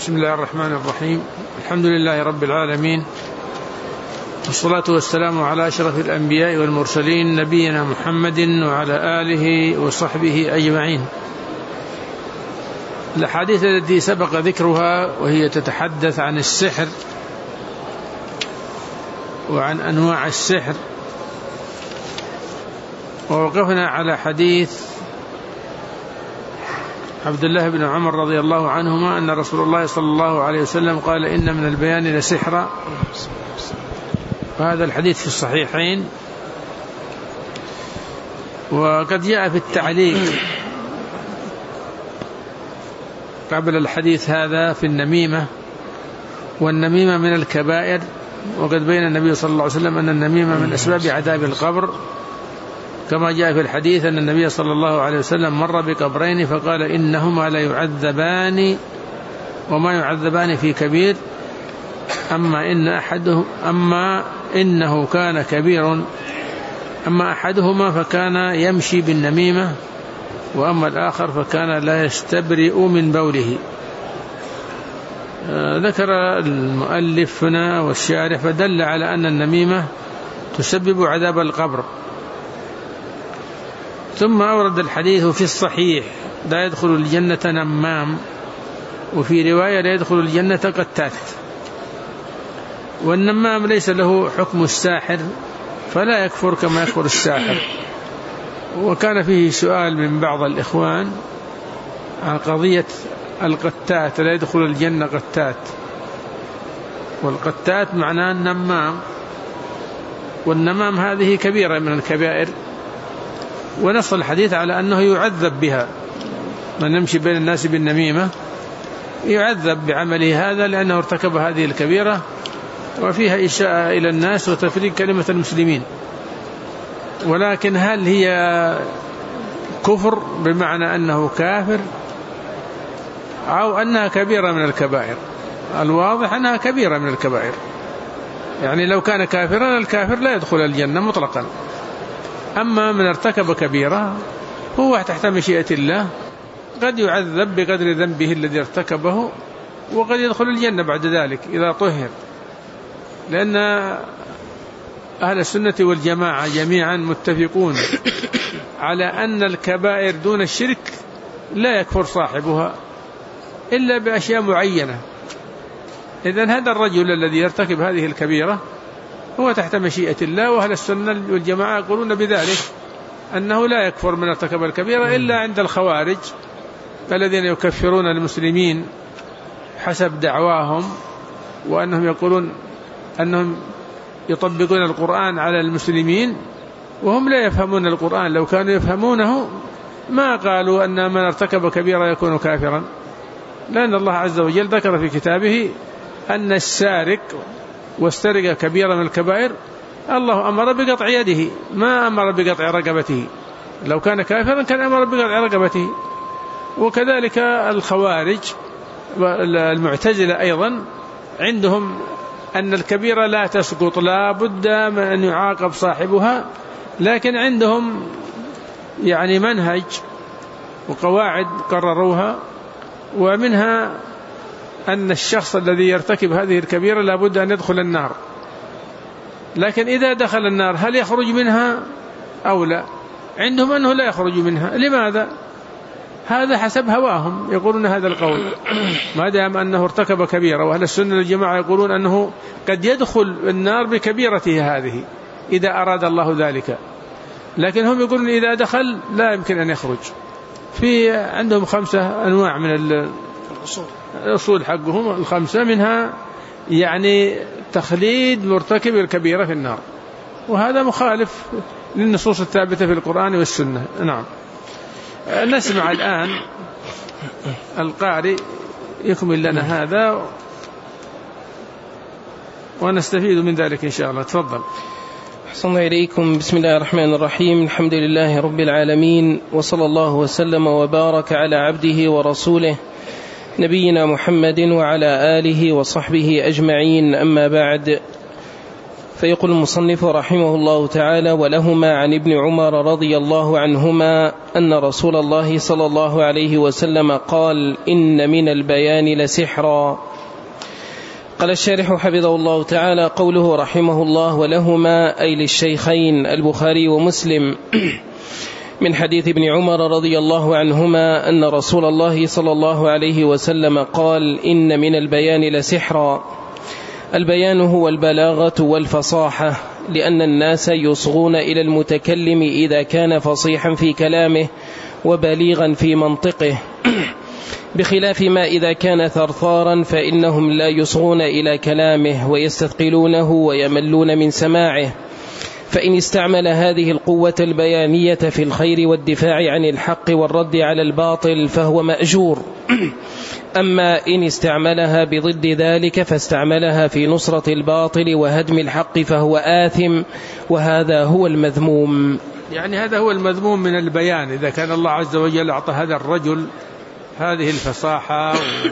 بسم الله الرحمن الرحيم. الحمد لله رب العالمين، والصلاة والسلام على أشرف الأنبياء والمرسلين، نبينا محمد وعلى آله وصحبه أجمعين. الأحاديث التي سبق ذكرها وهي تتحدث عن السحر وعن أنواع السحر، ووقفنا على حديث عبد الله بن عمر رضي الله عنهما أن رسول الله صلى الله عليه وسلم قال: إن من البيان لسحرا. وهذا الحديث في الصحيحين، وقد جاء في التعليق قبل الحديث هذا في النميمة، والنميمة من الكبائر، وقد بين النبي صلى الله عليه وسلم أن النميمة من أسباب عذاب القبر، كما جاء في الحديث أن النبي صلى الله عليه وسلم مر بقبرين فقال: إنهما لا يعذبان وما يعذبان في كبير، أما إنه كان كبير، أما أحدهما فكان يمشي بالنميمة، وأما الآخر فكان لا يستبرئ من بوله. ذكر المؤلف هنا والشارح فدل على أن النميمة تسبب عذاب القبر. ثم أورد الحديث في الصحيح: لا يدخل الجنة نمام، وفي رواية: لا يدخل الجنة قتات. والنمام ليس له حكم الساحر، فلا يكفر كما يكفر الساحر. وكان فيه سؤال من بعض الإخوان عن قضية القتات: لا يدخل الجنة قتات، والقتات معناه النمام، والنمام هذه كبيرة من الكبائر، ونص الحديث على أنه يعذب بها. من يمشي بين الناس بالنميمة يعذب بعمله هذا، لأنه ارتكب هذه الكبيرة، وفيها إساءة إلى الناس وتفريق كلمة المسلمين. ولكن هل هي كفر بمعنى أنه كافر، أو أنها كبيرة من الكبائر؟ الواضح أنها كبيرة من الكبائر، يعني لو كان كافرا الكافر لا يدخل الجنة مطلقا. أما من ارتكب كبيرة هو تحت مشيئة الله، قد يعذب بقدر ذنبه الذي ارتكبه، وقد يدخل الجنة بعد ذلك إذا طهر، لأن أهل السنة والجماعة جميعا متفقون على أن الكبائر دون الشرك لا يكفر صاحبها إلا بأشياء معينة. إذن هذا الرجل الذي يرتكب هذه الكبيرة هو تحت مشيئة الله، وأهل السنة والجماعة يقولون بذلك أنه لا يكفر من ارتكب الكبيرة إلا عند الخوارج الذين يكفرون المسلمين حسب دعواهم، وأنهم يقولون أنهم يطبقون القرآن على المسلمين وهم لا يفهمون القرآن. لو كانوا يفهمونه ما قالوا أن من ارتكب كبيرة يكون كافرا، لأن الله عز وجل ذكر في كتابه أن السارق واسترق كبيرة من الكبائر، الله أمر بقطع يده، ما أمر بقطع رقبته. لو كان كافرا كان أمر بقطع رقبته. وكذلك الخوارج والمعتزلة أيضا عندهم أن الكبيرة لا تسقط، لا بد من أن يعاقب صاحبها، لكن عندهم يعني منهج وقواعد قرروها، ومنها أن الشخص الذي يرتكب هذه الكبيرة لا بد أن يدخل النار، لكن إذا دخل النار هل يخرج منها أو لا؟ عندهم أنه لا يخرج منها. لماذا؟ هذا حسب هواهم، يقولون هذا القول ما دام أنه ارتكب كبيرة. وأهل السنة والجماعة يقولون أنه قد يدخل النار بكبيرته هذه إذا أراد الله ذلك، لكن هم يقولون إذا دخل لا يمكن أن يخرج. في عندهم 5 أنواع من الأصول حقهم ال5، منها يعني تخليد مرتكب الكبيرة في النار، وهذا مخالف للنصوص الثابتة في القرآن والسنة. نعم. نسمع الآن القارئ يكمل لنا هذا ونستفيد من ذلك إن شاء الله. تفضل. أحسن إليكم. بسم الله الرحمن الرحيم. الحمد لله رب العالمين، وصلى الله وسلم وبارك على عبده ورسوله نبينا محمد وعلى آله وصحبه أجمعين. أما بعد، فيقول المصنف رحمه الله تعالى: ولهما عن ابن عمر رضي الله عنهما أن رسول الله صلى الله عليه وسلم قال: إن من البيان لسحرا. قال الشارح حفظه الله تعالى: قوله رحمه الله ولهما أي للشيخين البخاري ومسلم من حديث ابن عمر رضي الله عنهما أن رسول الله صلى الله عليه وسلم قال: إن من البيان لسحرا. البيان هو البلاغة والفصاحة، لأن الناس يصغون إلى المتكلم إذا كان فصيحا في كلامه وبليغا في منطقه، بخلاف ما إذا كان ثرثارا فإنهم لا يصغون إلى كلامه ويستثقلونه ويملون من سماعه. فإن استعمل هذه القوة البيانية في الخير والدفاع عن الحق والرد على الباطل فهو مأجور. أما إن استعملها بضد ذلك فاستعملها في نصرة الباطل وهدم الحق فهو آثم، وهذا هو المذموم. يعني هذا هو المذموم من البيان. إذا كان الله عز وجل أعطى هذا الرجل هذه الفصاحة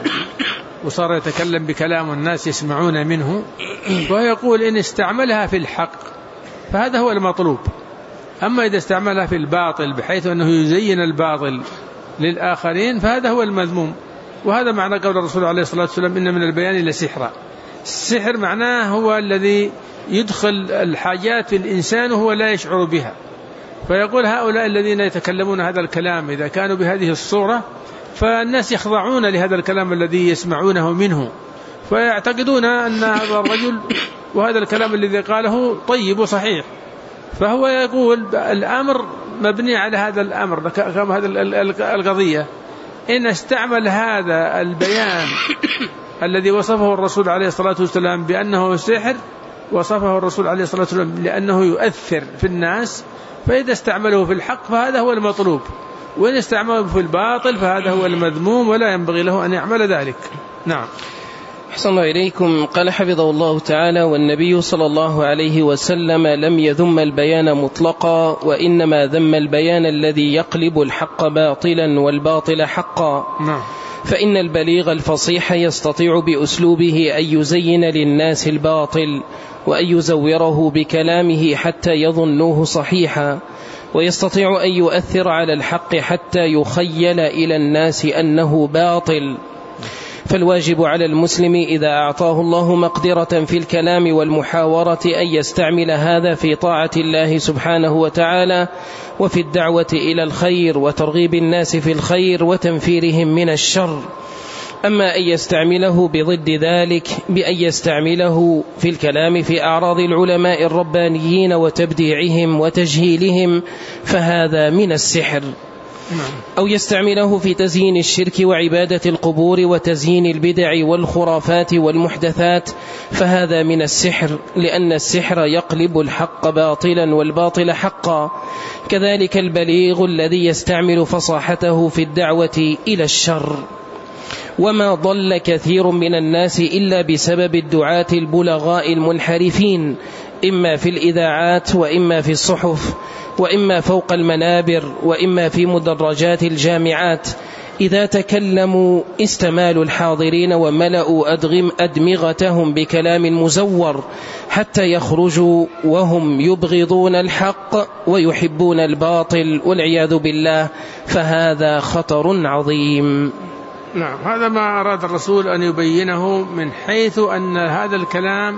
وصار يتكلم بكلام الناس يسمعون منه، ويقول إن استعملها في الحق فهذا هو المطلوب. أما إذا استعملها في الباطل بحيث أنه يزين الباطل للآخرين فهذا هو المذموم. وهذا معنى قول الرسول عليه الصلاة والسلام: إن من البيان لسحرا. السحر معناه هو الذي يدخل الحاجات في الإنسان وهو لا يشعر بها. فيقول هؤلاء الذين يتكلمون هذا الكلام إذا كانوا بهذه الصورة فالناس يخضعون لهذا الكلام الذي يسمعونه منه، فيعتقدون أن هذا الرجل وهذا الكلام الذي قاله طيب وصحيح. فهو يقول الأمر مبني على هذا الأمر كما هذا القضية. إن استعمل هذا البيان الذي وصفه الرسول عليه الصلاة والسلام بأنه سحر، وصفه الرسول عليه الصلاة والسلام لأنه يؤثر في الناس، فإذا استعمله في الحق فهذا هو المطلوب، وإن استعمله في الباطل فهذا هو المذموم ولا ينبغي له أن يعمل ذلك. نعم. أحسن الله إليكم. قال حفظه الله تعالى: والنبي صلى الله عليه وسلم لم يذم البيان مطلقا، وإنما ذم البيان الذي يقلب الحق باطلا والباطل حقا. فإن البليغ الفصيح يستطيع بأسلوبه أن يزين للناس الباطل وأن يزوره بكلامه حتى يظنوه صحيحا، ويستطيع أن يؤثر على الحق حتى يخيل إلى الناس أنه باطل. فالواجب على المسلم إذا أعطاه الله مقدرة في الكلام والمحاورة أن يستعمل هذا في طاعة الله سبحانه وتعالى وفي الدعوة إلى الخير وترغيب الناس في الخير وتنفيرهم من الشر. أما أن يستعمله بضد ذلك بأن يستعمله في الكلام في أعراض العلماء الربانيين وتبديعهم وتجهيلهم فهذا من السحر، أو يستعمله في تزيين الشرك وعبادة القبور وتزيين البدع والخرافات والمحدثات فهذا من السحر، لأن السحر يقلب الحق باطلا والباطل حقا. كذلك البليغ الذي يستعمل فصاحته في الدعوة إلى الشر. وما ضل كثير من الناس إلا بسبب الدعاة البلغاء المنحرفين، إما في الإذاعات وإما في الصحف وإما فوق المنابر وإما في مدرجات الجامعات. إذا تكلموا استمالوا الحاضرين وملأوا أدمغتهم بكلام مزور حتى يخرجوا وهم يبغضون الحق ويحبون الباطل والعياذ بالله، فهذا خطر عظيم. نعم، هذا ما أراد الرسول أن يبينه من حيث أن هذا الكلام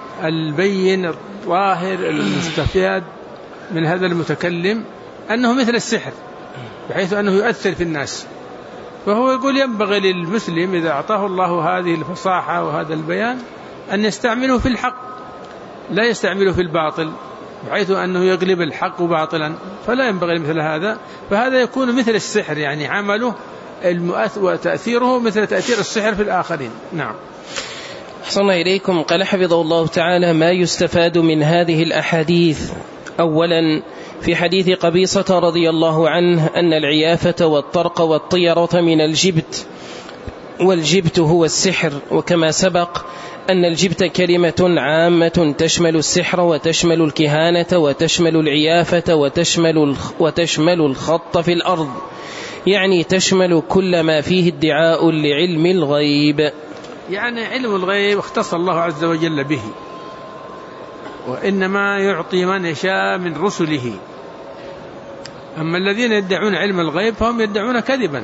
البين الظاهر المستفاد من هذا المتكلم أنه مثل السحر بحيث أنه يؤثر في الناس. فهو يقول ينبغي للمسلم إذا أعطاه الله هذه الفصاحة وهذا البيان أن يستعمله في الحق لا يستعمله في الباطل بحيث أنه يقلب الحق باطلا، فلا ينبغي مثل هذا. فهذا يكون مثل السحر، يعني عمله وتأثيره مثل تأثير السحر في الآخرين. نعم. أحسن إليكم. قال حفظه الله تعالى: ما يستفاد من هذه الأحاديث: أولا في حديث قبيصة رضي الله عنه أن العيافة والطرق والطيرة من الجبت، والجبت هو السحر، وكما سبق أن الجبت كلمة عامة تشمل السحر وتشمل الكهانة وتشمل العيافة وتشمل الخط في الأرض، يعني تشمل كل ما فيه ادعاء لعلم الغيب. يعني علم الغيب اختص الله عز وجل به، وإنما يعطي من يشاء من رسله. أما الذين يدعون علم الغيب فهم يدعون كذبا،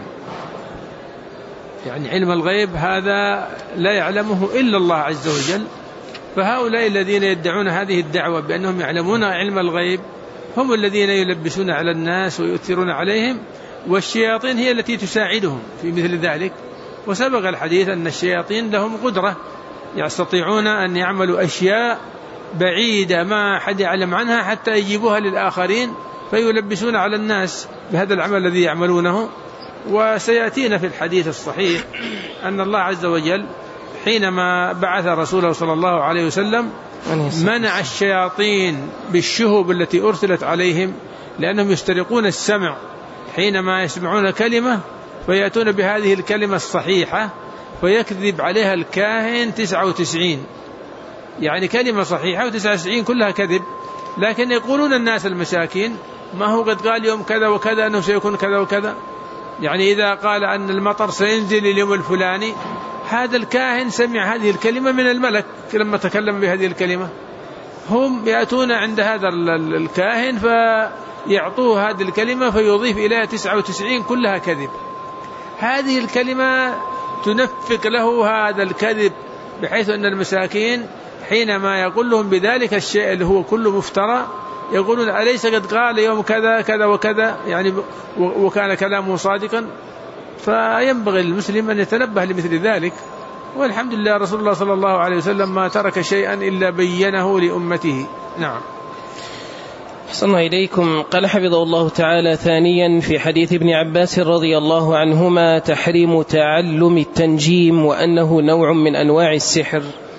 يعني علم الغيب هذا لا يعلمه إلا الله عز وجل. فهؤلاء الذين يدعون هذه الدعوة بأنهم يعلمون علم الغيب هم الذين يلبسون على الناس ويؤثرون عليهم، والشياطين هي التي تساعدهم في مثل ذلك. وسبق الحديث أن الشياطين لهم قدرة، يستطيعون أن يعملوا أشياء بعيدة ما أحد يعلم عنها حتى يجيبوها للآخرين فيلبسون على الناس بهذا العمل الذي يعملونه. وسيأتينا في الحديث الصحيح أن الله عز وجل حينما بعث رسوله صلى الله عليه وسلم منع الشياطين بالشهب التي أرسلت عليهم، لأنهم يسترقون السمع حينما يسمعون كلمة فيأتون بهذه الكلمة الصحيحة فيكذب عليها الكاهن 99، يعني كلمة صحيحة و99 كلها كذب. لكن يقولون الناس المساكين ما هو قد قال يوم كذا وكذا أنه سيكون كذا وكذا، يعني إذا قال أن المطر سينزل اليوم الفلاني، هذا الكاهن سمع هذه الكلمة من الملك لما تكلم بهذه الكلمة. هم يأتون عند هذا الكاهن فيعطوه هذه الكلمة فيضيف إليها 99 كلها كذب. هذه الكلمة تنفق له هذا الكذب، بحيث أن المساكين حينما يقول لهم بذلك الشيء اللي هو كله مفترى يقولون أليس قد قال يوم كذا كذا وكذا، يعني وكان كلامه صادقا. فينبغي المسلم أن يتنبه لمثل ذلك. والحمد لله رسول الله صلى الله عليه وسلم ما ترك شيئا إلا بينه لأمته. نعم. أحسن إليكم. قال حفظه الله تعالى: ثانيا في حديث ابن عباس رضي الله عنهما تحريم تعلم التنجيم وأنه نوع من أنواع السحر.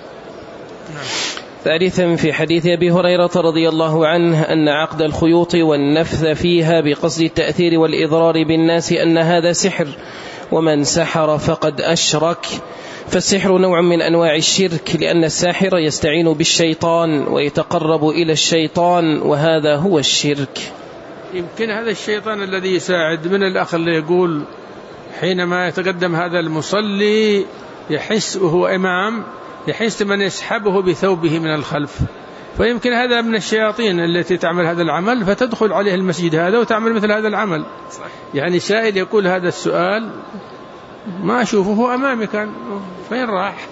ثالثا في حديث أبي هريرة رضي الله عنه أن عقد الخيوط والنفث فيها بقصد التأثير والإضرار بالناس أن هذا سحر، ومن سحر فقد أشرك. فالسحر نوع من أنواع الشرك، لأن الساحر يستعين بالشيطان ويتقرب إلى الشيطان، وهذا هو الشرك. يمكن هذا الشيطان الذي يساعد من الأخ اللي يقول حينما يتقدم هذا المصلي يحس وهو إمام يحس من يسحبه بثوبه من الخلف، فيمكن هذا من الشياطين التي تعمل هذا العمل فتدخل عليه المسجد هذا وتعمل مثل هذا العمل. يعني سائل يقول هذا السؤال ما أشوفه أمامي كان فين راح؟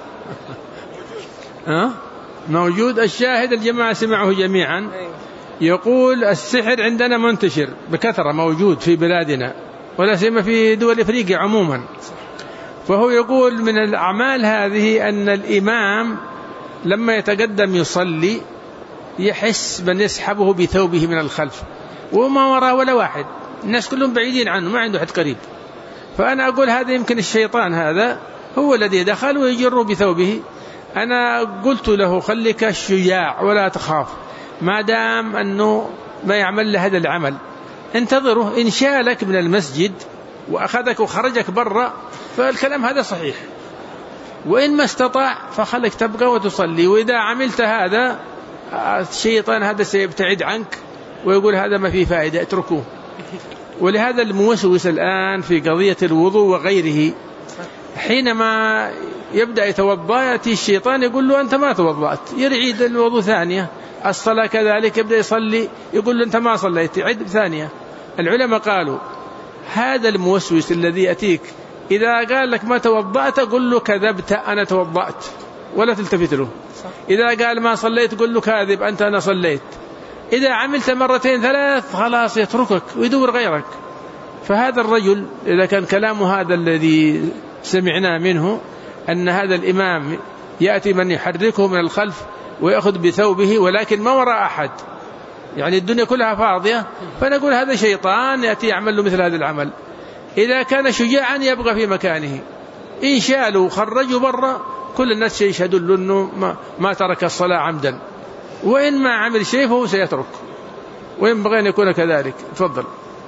موجود. الشاهد الجماعة سمعه جميعا يقول السحر عندنا منتشر بكثرة موجود في بلادنا ولا سيما في دول إفريقيا عموما. فهو يقول من الأعمال هذه أن الإمام لما يتقدم يصلي يحس من يسحبه بثوبه من الخلف وما وراء ولا واحد، الناس كلهم بعيدين عنه ما عنده حد قريب. فأنا أقول هذا يمكن الشيطان هذا هو الذي دخل ويجر بثوبه. أنا قلت له خليك شجاع ولا تخاف، ما دام أنه ما يعمل له هذا العمل انتظره، إن شالك من المسجد وأخذك وخرجك برا فالكلام هذا صحيح، وإن ما استطاع فخلك تبقى وتصلي. وإذا عملت هذا الشيطان هذا سيبتعد عنك ويقول هذا ما فيه فائدة اتركوه. ولهذا الموسوس الآن في قضية الوضوء وغيره حينما يبدأ يتوضأ يأتي الشيطان يقول له أنت ما توضأت، يعيد الوضوء ثانية. الصلاة كذلك يبدأ يصلي يقول له أنت ما صليت، عد ثانية. العلماء قالوا هذا الموسوس الذي يأتيك إذا قال لك ما توضأت قل له كذبت أنا توضأت ولا تلتفت له. إذا قال ما صليت قل له كاذب أنت أنا صليت. إذا عملت مرتين ثلاث خلاص يتركك ويدور غيرك. فهذا الرجل إذا كان كلامه هذا الذي سمعناه منه أن هذا الإمام يأتي من يحركه من الخلف ويأخذ بثوبه ولكن ما وراء أحد، يعني الدنيا كلها فاضية، فنقول هذا شيطان يأتي يعمل له مثل هذا العمل. إذا كان شجاعا يبقى في مكانه، إن شالوا خرجوا برا كل الناس يشهدون له أنه ما ترك الصلاة عمدا، وإن ما عمل شيء فهو سيترك، وينبغي أن يكون كذلك. تفضل.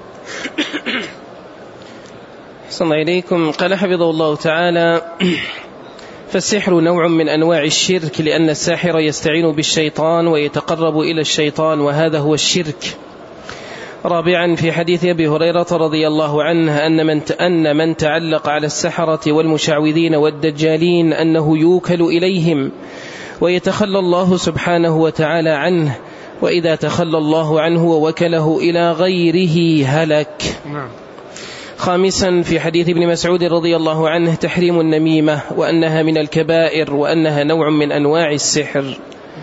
أحسن إليكم. قال حفظه الله تعالى: فالسحر نوع من أنواع الشرك، لأن الساحر يستعين بالشيطان ويتقرب إلى الشيطان، وهذا هو الشرك. رابعا في حديث أبي هريرة رضي الله عنه أن من تعلق على السحرة والمشعوذين والدجالين أنه يوكل إليهم ويتخلى الله سبحانه وتعالى عنه، وإذا تخلى الله عنه ووكله إلى غيره هلك. خامسا في حديث ابن مسعود رضي الله عنه تحريم النميمة، وأنها من الكبائر، وأنها نوع من أنواع السحر.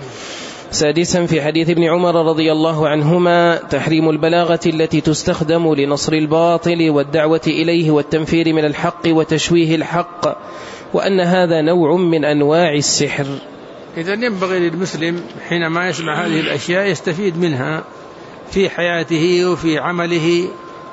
سادسا في حديث ابن عمر رضي الله عنهما تحريم البلاغة التي تستخدم لنصر الباطل والدعوة إليه والتنفير من الحق وتشويه الحق، وأن هذا نوع من أنواع السحر. إذن ينبغي للمسلم حينما يسمع هذه الأشياء يستفيد منها في حياته وفي عمله،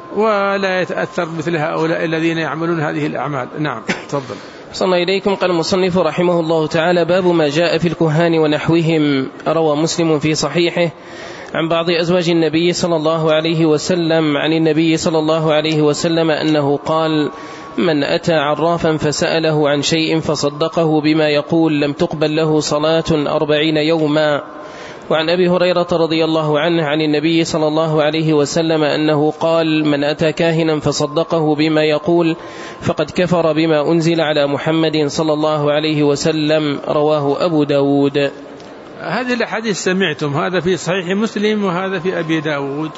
ولا يتأثر مثل هؤلاء الذين يعملون هذه الأعمال. نعم، تفضل. صلى إليكم. قال المصنف رحمه الله تعالى: باب ما جاء في الكهان ونحوهم. روى مسلم في صحيحه عن بعض أزواج النبي صلى الله عليه وسلم عن النبي صلى الله عليه وسلم أنه قال: من أتى عرافا فسأله عن شيء فصدقه بما يقول لم تقبل له صلاة 40 يوما. وعن أبي هريرة رضي الله عنه عن النبي صلى الله عليه وسلم أنه قال: من أتى كاهنا فصدقه بما يقول فقد كفر بما أنزل على محمد صلى الله عليه وسلم. رواه أبو داود. هذه الأحاديث سمعتم، هذا في صحيح مسلم وهذا في أبي داود،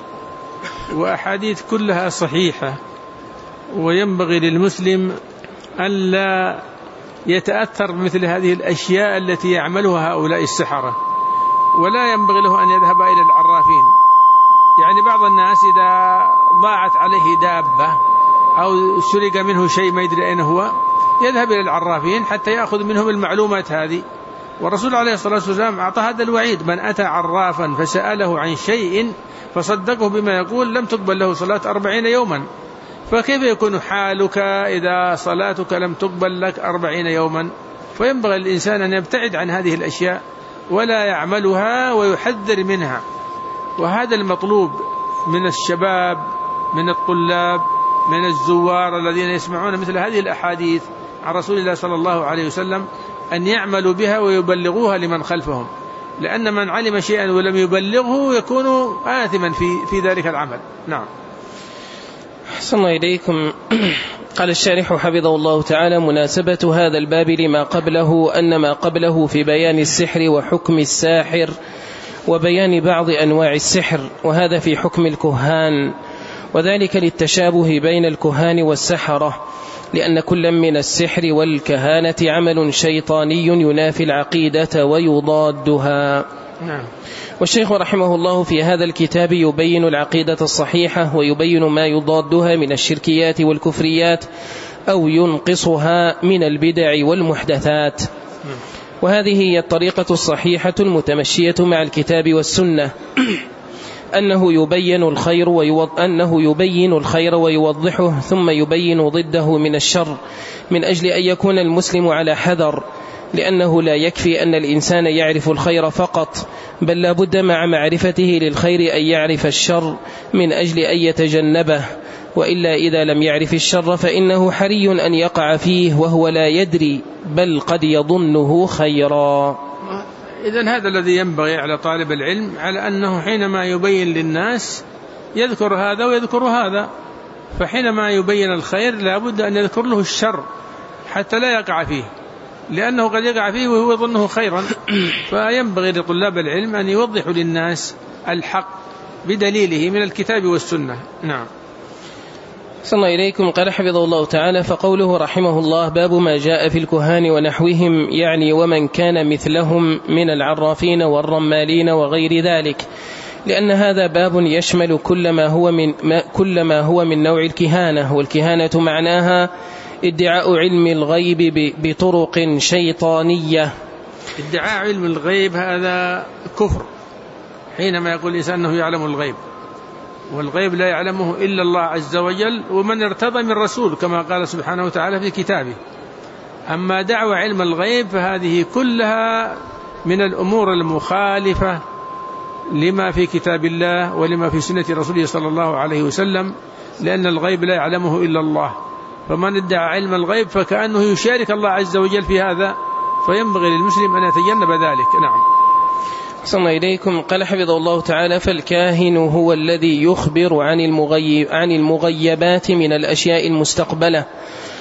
وأحاديث كلها صحيحة، وينبغي للمسلم ألا يتأثر بمثل هذه الأشياء التي يعملها هؤلاء السحرة، ولا ينبغي له أن يذهب إلى العرافين. يعني بعض الناس إذا ضاعت عليه دابة أو سرق منه شيء ما يدري أين هو يذهب إلى العرافين حتى يأخذ منهم المعلومات هذه. والرسول عليه الصلاة والسلام أعطى هذا الوعيد: من أتى عرافا فسأله عن شيء فصدقه بما يقول لم تقبل له صلاة 40 يوما. فكيف يكون حالك إذا صلاتك لم تقبل لك 40 يوما؟ فينبغي الإنسان أن يبتعد عن هذه الأشياء ولا يعملها ويحذر منها. وهذا المطلوب من الشباب، من الطلاب، من الزوار الذين يسمعون مثل هذه الأحاديث عن رسول الله صلى الله عليه وسلم أن يعملوا بها ويبلغوها لمن خلفهم، لأن من علم شيئا ولم يبلغه يكون آثما في ذلك العمل. نعم. أحسن إليكم. قال الشارح حفظه الله تعالى: مناسبة هذا الباب لما قبله أن ما قبله في بيان السحر وحكم الساحر وبيان بعض أنواع السحر، وهذا في حكم الكهان، وذلك للتشابه بين الكهان والسحرة، لأن كل من السحر والكهانة عمل شيطاني ينافي العقيدة ويضادها. والشيخ رحمه الله في هذا الكتاب يبين العقيدة الصحيحة ويبين ما يضادها من الشركيات والكفريات أو ينقصها من البدع والمحدثات. وهذه هي الطريقة الصحيحة المتمشية مع الكتاب والسنة، أنه يبين الخير ويوضحه، ثم يبين ضده من الشر، من أجل أن يكون المسلم على حذر، لأنه لا يكفي أن الإنسان يعرف الخير فقط، بل لا بد مع معرفته للخير أن يعرف الشر من أجل أن يتجنبه، وإلا إذا لم يعرف الشر فإنه حري أن يقع فيه وهو لا يدري، بل قد يظنه خيرا. إذن هذا الذي ينبغي على طالب العلم، على أنه حينما يبين للناس يذكر هذا ويذكر هذا، فحينما يبين الخير لا بد أن يذكر له الشر حتى لا يقع فيه، لأنه قد يقع فيه وهو يظنه خيرا. فينبغي لطلاب العلم أن يوضحوا للناس الحق بدليله من الكتاب والسنة. نعم. صلى إليكم. قال حفظه الله تعالى: فقوله رحمه الله: باب ما جاء في الكهان ونحوهم، يعني ومن كان مثلهم من العرافين والرمالين وغير ذلك، لأن هذا باب يشمل كل ما هو من نوع الكهانة. والكهانة معناها ادعاء علم الغيب بطرق شيطانية. ادعاء علم الغيب هذا كفر، حينما يقول الإنسان أنه يعلم الغيب، والغيب لا يعلمه إلا الله عز وجل ومن ارتضى من رسول، كما قال سبحانه وتعالى في كتابه. أما دعوى علم الغيب فهذه كلها من الأمور المخالفة لما في كتاب الله ولما في سنة رسوله صلى الله عليه وسلم، لأن الغيب لا يعلمه إلا الله، فمن ادعى علم الغيب فكأنه يشارك الله عز وجل في هذا، فينبغي للمسلم أن يتجنب ذلك. نعم. صلى إليكم. قال حفظه الله تعالى: فالكاهن هو الذي يخبر عن المغيبات من الأشياء المستقبلة،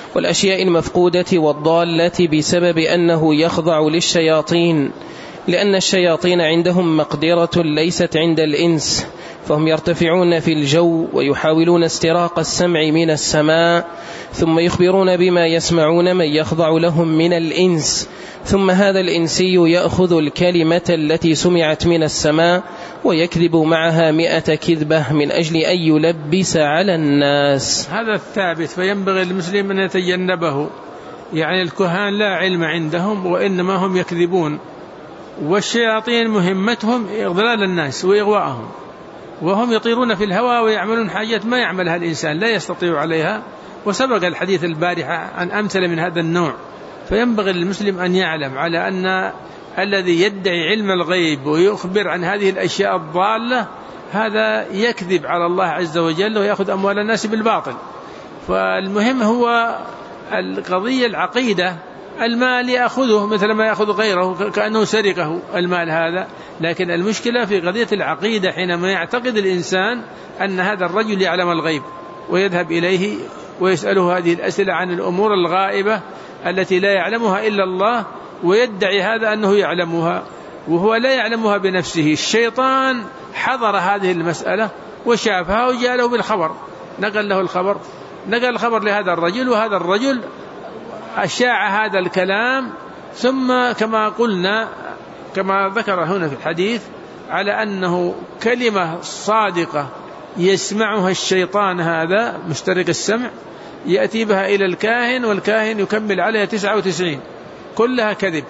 والأشياء المفقودة والضالة بسبب أنه يخضع للشياطين، لأن الشياطين عندهم مقدرة ليست عند الإنس، فهم يرتفعون في الجو ويحاولون استراق السمع من السماء، ثم يخبرون بما يسمعون من يخضع لهم من الإنس، ثم هذا الإنسي يأخذ الكلمة التي سمعت من السماء ويكذب معها 100 كذبة من أجل أن يلبس على الناس. هذا الثابت، فينبغي المسلم أن يتجنبه. يعني الكهان لا علم عندهم وإنما هم يكذبون، والشياطين مهمتهم إضلال الناس وإغواءهم، وهم يطيرون في الهواء ويعملون حاجات ما يعملها الإنسان، لا يستطيع عليها، وسبق الحديث البارحة عن أمثلة من هذا النوع. فينبغي للمسلم أن يعلم على أن الذي يدعي علم الغيب ويخبر عن هذه الأشياء الضالة هذا يكذب على الله عز وجل ويأخذ أموال الناس بالباطل. فالمهم هو القضية العقيدة. المال يأخذه مثل ما يأخذ غيره كأنه سرقه المال هذا، لكن المشكلة في قضية العقيدة، حينما يعتقد الإنسان أن هذا الرجل يعلم الغيب ويذهب إليه ويسأله هذه الأسئلة عن الأمور الغائبة التي لا يعلمها إلا الله، ويدعي هذا أنه يعلمها وهو لا يعلمها بنفسه. الشيطان حضر هذه المسألة وشافها وجاء له بالخبر، نقل له الخبر، نقل الخبر لهذا الرجل، وهذا الرجل أشاع هذا الكلام، ثم كما قلنا كما ذكر هنا في الحديث على أنه كلمة صادقة يسمعها الشيطان هذا مشترك السمع، يأتي بها إلى الكاهن، والكاهن يكمل عليها 99 كلها كذب،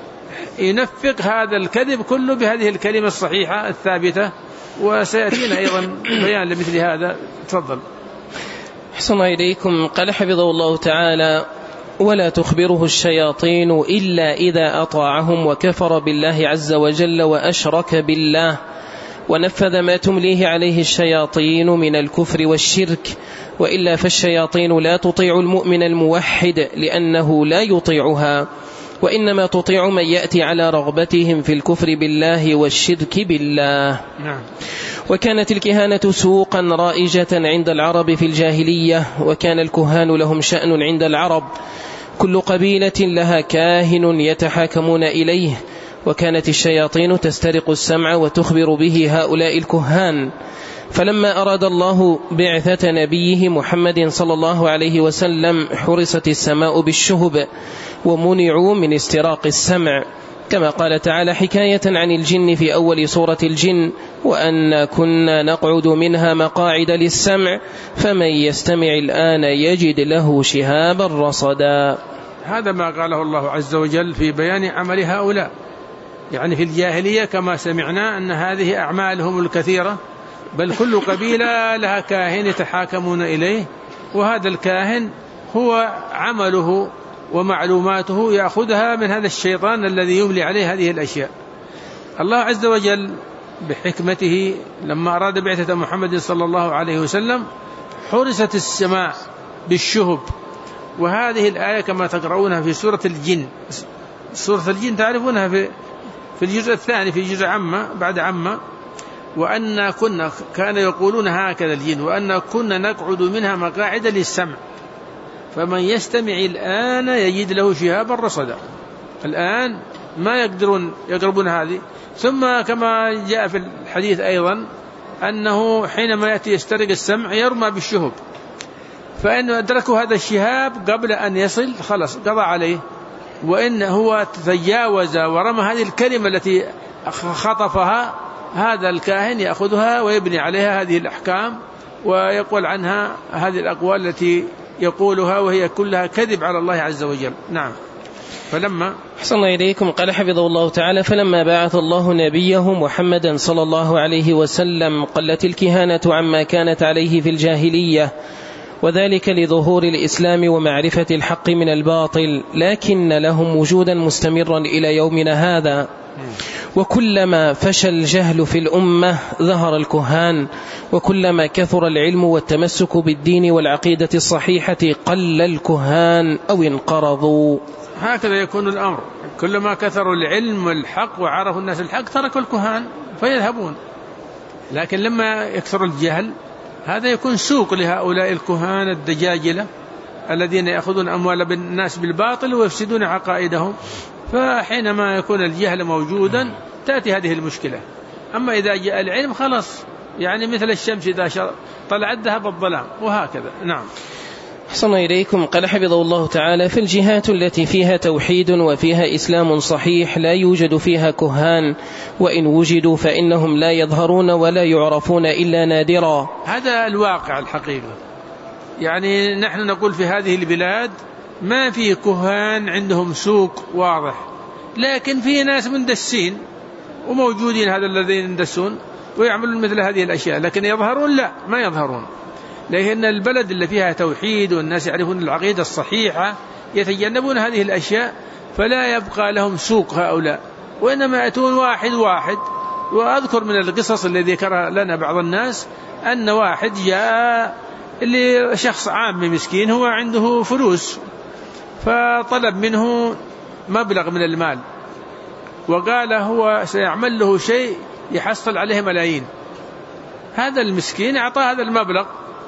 ينفق هذا الكذب كله بهذه الكلمة الصحيحة الثابتة. وسيأتينا أيضا بيان لمثل هذا. تفضل. أحسن إليكم. قال حفظه الله تعالى: ولا تخبره الشياطين إلا إذا أطاعهم وكفر بالله عز وجل وأشرك بالله، ونفذ ما تمليه عليه الشياطين من الكفر والشرك، وإلا فالشياطين لا تطيع المؤمن الموحد لأنه لا يطيعها، وإنما تطيع من يأتي على رغبتهم في الكفر بالله والشرك بالله. وكانت الكهانة سوقا رائجة عند العرب في الجاهلية، وكان الكهان لهم شأن عند العرب، كل قبيلة لها كاهن يتحاكمون إليه، وكانت الشياطين تسترق السمع وتخبر به هؤلاء الكهان. فلما أراد الله بعثة نبيه محمد صلى الله عليه وسلم حرست السماء بالشهب ومنعوا من استراق السمع، كما قال تعالى حكاية عن الجن في أول سورة الجن: وأن كنا نقعد منها مقاعد للسمع فمن يستمع الآن يجد له شهابا رصدا. هذا ما قاله الله عز وجل في بيان عمل هؤلاء. يعني في الجاهلية كما سمعنا أن هذه أعمالهم الكثيرة، بل كل قبيلة لها كاهن يتحاكمون إليه، وهذا الكاهن هو عمله ومعلوماته يأخذها من هذا الشيطان الذي يملي عليه هذه الأشياء. الله عز وجل بحكمته لما أراد بعثة محمد صلى الله عليه وسلم حرست السماء بالشهب. وهذه الآية كما تقرؤونها في سورة الجن، سورة الجن تعرفونها في الجزء الثاني في جزء عامة بعد عامة: وأن كنا، كان يقولون هكذا الجن، وأن كنا نقعد منها مقاعد للسمع فمن يستمع الآن يجد له شهابا رصدا. الآن ما يقدرون يقربون هذه. ثم كما جاء في الحديث أيضا أنه حينما يأتي يسترق السمع يرمى بالشهب، فإنه أدركوا هذا الشهاب قبل أن يصل خلص قضى عليه، وإن هو تجاوز ورمى هذه الكلمة التي خطفها، هذا الكاهن يأخذها ويبني عليها هذه الأحكام ويقول عنها هذه الأقوال التي يقولها وهي كلها كذب على الله عز وجل. نعم. فلما أحسن الله إليكم. قال حفظه الله تعالى: فلما بعث الله نبيه محمدا صلى الله عليه وسلم قلت الكهانة عما كانت عليه في الجاهلية، وذلك لظهور الإسلام ومعرفة الحق من الباطل، لكن لهم وجودا مستمرا إلى يومنا هذا. وكلما فشى الجهل في الأمة ظهر الكهان، وكلما كثر العلم والتمسك بالدين والعقيدة الصحيحة قل الكهان أو انقرضوا. هكذا يكون الأمر، كلما كثروا العلم والحق وعرفوا الناس الحق تركوا الكهان فيذهبون. لكن لما يكثر الجهل هذا يكون سوق لهؤلاء الكهان الدجاجلة الذين يأخذون أموال الناس بالباطل ويفسدون عقائدهم. فحينما يكون الجهل موجودا تأتي هذه المشكلة. أما إذا جاء العلم خلاص، يعني مثل الشمس إذا طلعت ذهب الظلام، وهكذا. نعم. أحسن إليكم. قال حفظه الله تعالى: في الجهات التي فيها توحيد وفيها إسلام صحيح لا يوجد فيها كهان، وإن وجدوا فإنهم لا يظهرون ولا يعرفون إلا نادرا. هذا الواقع الحقيقة. يعني نحن نقول في هذه البلاد ما في كهان عندهم سوق واضح، لكن في ناس مندسين وموجودين، هذا الذين يندسون ويعملون مثل هذه الأشياء، لكن يظهرون؟ لا، ما يظهرون. لأن البلد اللي فيها توحيد والناس يعرفون العقيدة الصحيحة يتجنبون هذه الأشياء، فلا يبقى لهم سوق هؤلاء، وإنما يأتون واحد واحد. وأذكر من القصص الذي ذكرها لنا بعض الناس أن واحد جاء لشخص عام مسكين هو عنده فلوس، فطلب منه مبلغ من المال، وقال هو سيعمل له شيء يحصل عليه ملايين. هذا المسكين أعطاه هذا المبلغ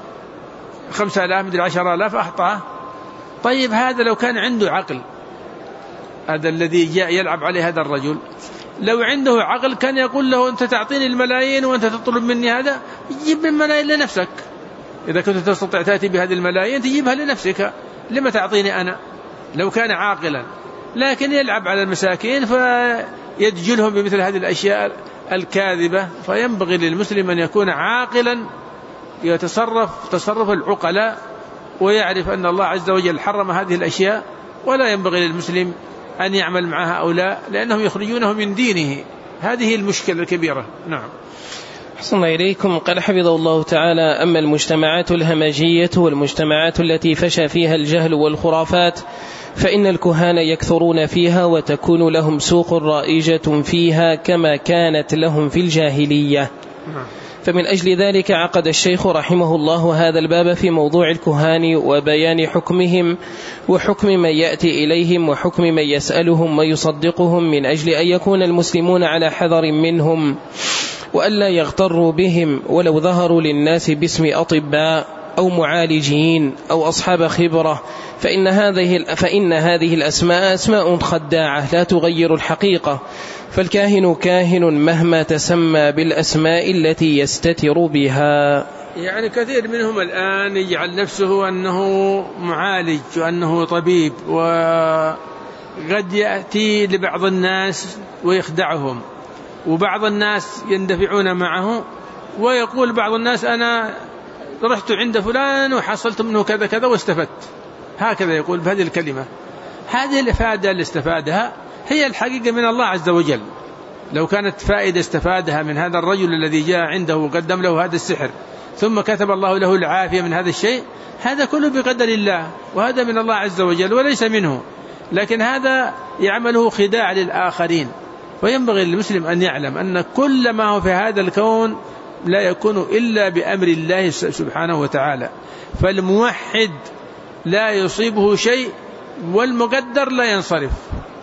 5,000 مدري 10,000 أعطاه. طيب هذا لو كان عنده عقل، هذا الذي جاء يلعب عليه هذا الرجل، لو عنده عقل كان يقول له أنت تعطيني الملايين وأنت تطلب مني هذا، جيب الملايين لنفسك. إذا كنت تستطيع تأتي بهذه الملايين تجيبها لنفسك، لما تعطيني أنا؟ لو كان عاقلا. لكن يلعب على المساكين فيدجلهم بمثل هذه الأشياء الكاذبة. فينبغي للمسلم أن يكون عاقلا يتصرف تصرف العقلاء، ويعرف أن الله عز وجل حرم هذه الأشياء، ولا ينبغي للمسلم أن يعمل مع هؤلاء لأنهم يخرجونه من دينه. هذه المشكلة الكبيرة. نعم. أحسن إليكم. قال حفظه الله تعالى: أما المجتمعات الهمجية والمجتمعات التي فشى فيها الجهل والخرافات فإن الكهان يكثرون فيها وتكون لهم سوق رائجة فيها كما كانت لهم في الجاهلية. فمن أجل ذلك عقد الشيخ رحمه الله هذا الباب في موضوع الكهان وبيان حكمهم وحكم من يأتي إليهم وحكم من يسألهم ويصدقهم، من أجل أن يكون المسلمون على حذر منهم وألا يغتروا بهم ولو ظهروا للناس باسم أطباء أو معالجين أو أصحاب خبرة، فإن هذه الأسماء أسماء خداعة لا تغير الحقيقة، فالكاهن كاهن مهما تسمى بالأسماء التي يستتر بها. يعني كثير منهم الآن يجعل نفسه أنه معالج وأنه طبيب، وقد يأتي لبعض الناس ويخدعهم، وبعض الناس يندفعون معه، ويقول بعض الناس أنا رحت عند فلان وحصلت منه كذا كذا واستفدت، هكذا يقول بهذه الكلمة. هذه الإفادة اللي استفادها هي الحقيقة من الله عز وجل. لو كانت فائدة استفادها من هذا الرجل الذي جاء عنده وقدم له هذا السحر ثم كتب الله له العافية من هذا الشيء، هذا كله بقدر الله، وهذا من الله عز وجل وليس منه. لكن هذا يعمله خداع للآخرين. وينبغي للمسلم أن يعلم أن كل ما هو في هذا الكون لا يكون إلا بأمر الله سبحانه وتعالى. فالموحد لا يصيبه شيء والمقدر لا ينصرف.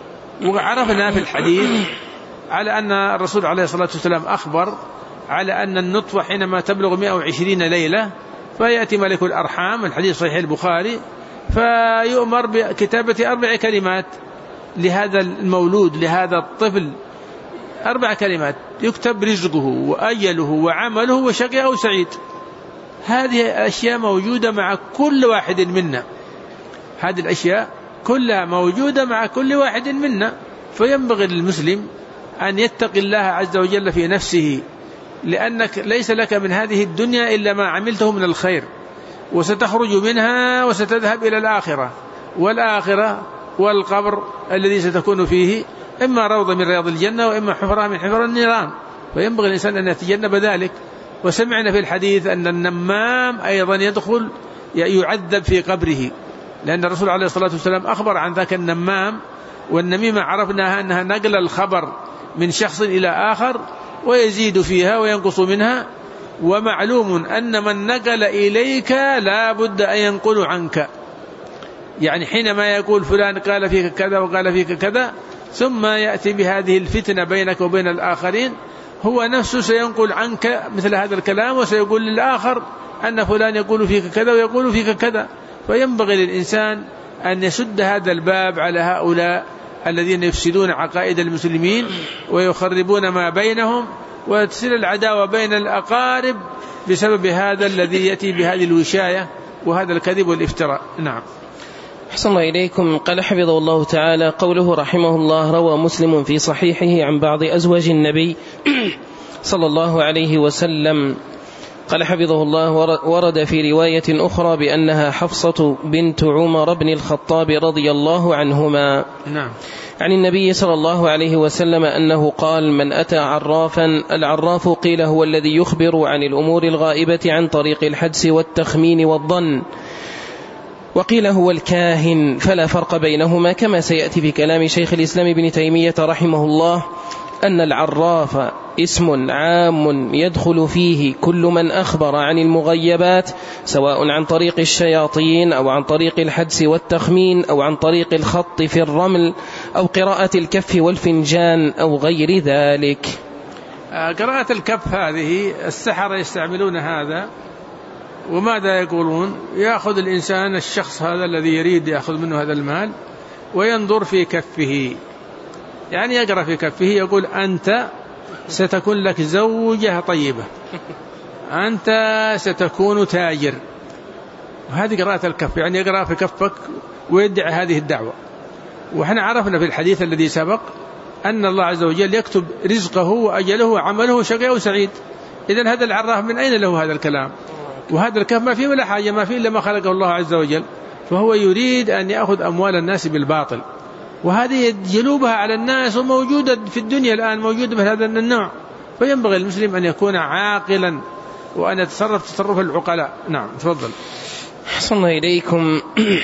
وعرفنا في الحديث على أن الرسول عليه الصلاة والسلام أخبر على أن النطفة حينما تبلغ 120 ليلة فيأتي ملك الأرحام، الحديث صحيح البخاري، فيؤمر بكتابة 4 كلمات لهذا المولود، لهذا الطفل، 4 كلمات يكتب رزقه وأجله وعمله وشقي أو سعيد. هذه الأشياء موجودة مع كل واحد منا، هذه الأشياء كلها موجودة مع كل واحد منا. فينبغي للمسلم أن يتقي الله عز وجل في نفسه، لأنك ليس لك من هذه الدنيا إلا ما عملته من الخير، وستخرج منها وستذهب إلى الآخرة، والآخرة والقبر الذي ستكون فيه إما روضة من رياض الجنة وإما حفرة من حفر النيران. فينبغي الإنسان أن يتجنب ذلك. وسمعنا في الحديث أن النمام أيضا يدخل يعذب في قبره، لأن الرسول عليه الصلاة والسلام أخبر عن ذاك النمام. والنميمة عرفناها أنها نقل الخبر من شخص إلى آخر ويزيد فيها وينقص منها. ومعلوم أن من نقل إليك لا بد أن ينقل عنك. يعني حينما يقول فلان قال فيك كذا وقال فيك كذا، ثم يأتي بهذه الفتنة بينك وبين الآخرين، هو نفسه سينقل عنك مثل هذا الكلام، وسيقول للآخر أن فلان يقول فيك كذا ويقول فيك كذا. فينبغي للإنسان أن يسد هذا الباب على هؤلاء الذين يفسدون عقائد المسلمين ويخربون ما بينهم وتصير العداوة بين الأقارب بسبب هذا الذي يأتي بهذه الوشاية وهذا الكذب والافتراء. نعم. أحسن الله إليكم. قال حفظه الله تعالى قوله رحمه الله: روى مسلم في صحيحه عن بعض أزواج النبي صلى الله عليه وسلم. قال حفظه الله: ورد في رواية أخرى بأنها حفصة بنت عمر بن الخطاب رضي الله عنهما. نعم. عن النبي صلى الله عليه وسلم أنه قال: من أتى عرافا، العراف قيل هو الذي يخبر عن الأمور الغائبة عن طريق الحدس والتخمين والظن، وقيل هو الكاهن، فلا فرق بينهما، كما سيأتي في كلام شيخ الإسلام ابن تيمية رحمه الله أن العراف اسم عام يدخل فيه كل من أخبر عن المغيبات، سواء عن طريق الشياطين أو عن طريق الحدس والتخمين أو عن طريق الخط في الرمل أو قراءة الكف والفنجان أو غير ذلك. قراءة الكف هذه السحرة يستعملون هذا، وماذا يقولون؟ يأخذ الإنسان الشخص هذا الذي يريد يأخذ منه هذا المال وينظر في كفه، يعني يقرأ في كفه يقول: أنت ستكون لك زوجة طيبة، أنت ستكون تاجر. وهذه قراءة الكف، يعني يقرأ في كفك ويدعي هذه الدعوة. وحنا عرفنا في الحديث الذي سبق أن الله عز وجل يكتب رزقه وأجله وعمله شقي وسعيد. إذن هذا العراف من أين له هذا الكلام؟ وهذا الكف ما فيه ولا حاجة، ما فيه إلا ما خلقه الله عز وجل، فهو يريد أن يأخذ أموال الناس بالباطل، وهذه جلوبها على الناس وموجودة في الدنيا الآن، موجودة بهذا النوع. فينبغي المسلم أن يكون عاقلا وأن يتصرف تصرف العقلاء. نعم. تفضل. أحسن الله إليكم.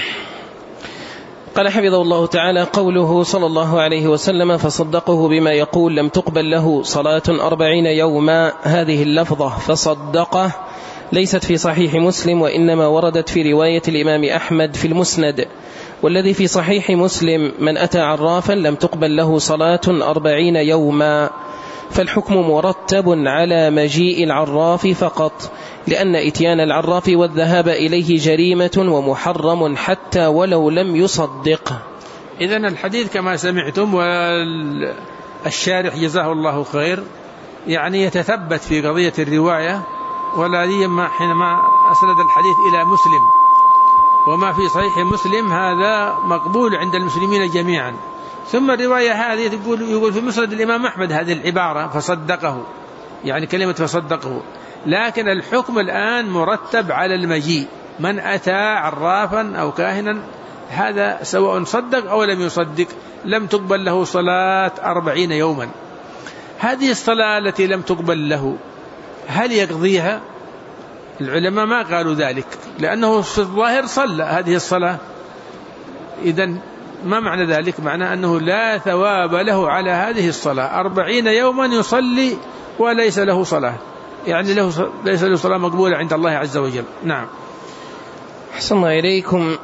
قال حفظه الله تعالى قوله صلى الله عليه وسلم: فصدقه بما يقول لم تقبل له صلاة 40 يوما. هذه اللفظة فصدقه ليست في صحيح مسلم، وإنما وردت في رواية الإمام أحمد في المسند. والذي في صحيح مسلم: من أتى عرافا لم تقبل له صلاة 40 يوما. فالحكم مرتب على مجيء العراف فقط، لأن إتيان العراف والذهاب إليه جريمة ومحرم حتى ولو لم يصدق. إذن الحديث كما سمعتم، والشارح جزاه الله خير يعني يتثبت في قضية الرواية، ولا سيما حينما أسند الحديث إلى مسلم، وما في صحيح مسلم هذا مقبول عند المسلمين جميعا. ثم الرواية هذه يقول في مسند الإمام أحمد هذه العبارة فصدقه، يعني كلمة فصدقه، لكن الحكم الآن مرتب على المجيء. من أتى عرافا أو كاهنا هذا سواء صدق أو لم يصدق لم تقبل له صلاة 40 يوما. هذه الصلاة التي لم تقبل له هل يقضيها؟ العلماء ما قالوا ذلك، لأنه في الظاهر صلى هذه الصلاة. إذن ما معنى ذلك؟ معنى أنه لا ثواب له على هذه الصلاة. 40 يوما يصلي وليس له صلاة، يعني ليس له صلاة مقبولة عند الله عز وجل. نعم. أحسن الله إليكم.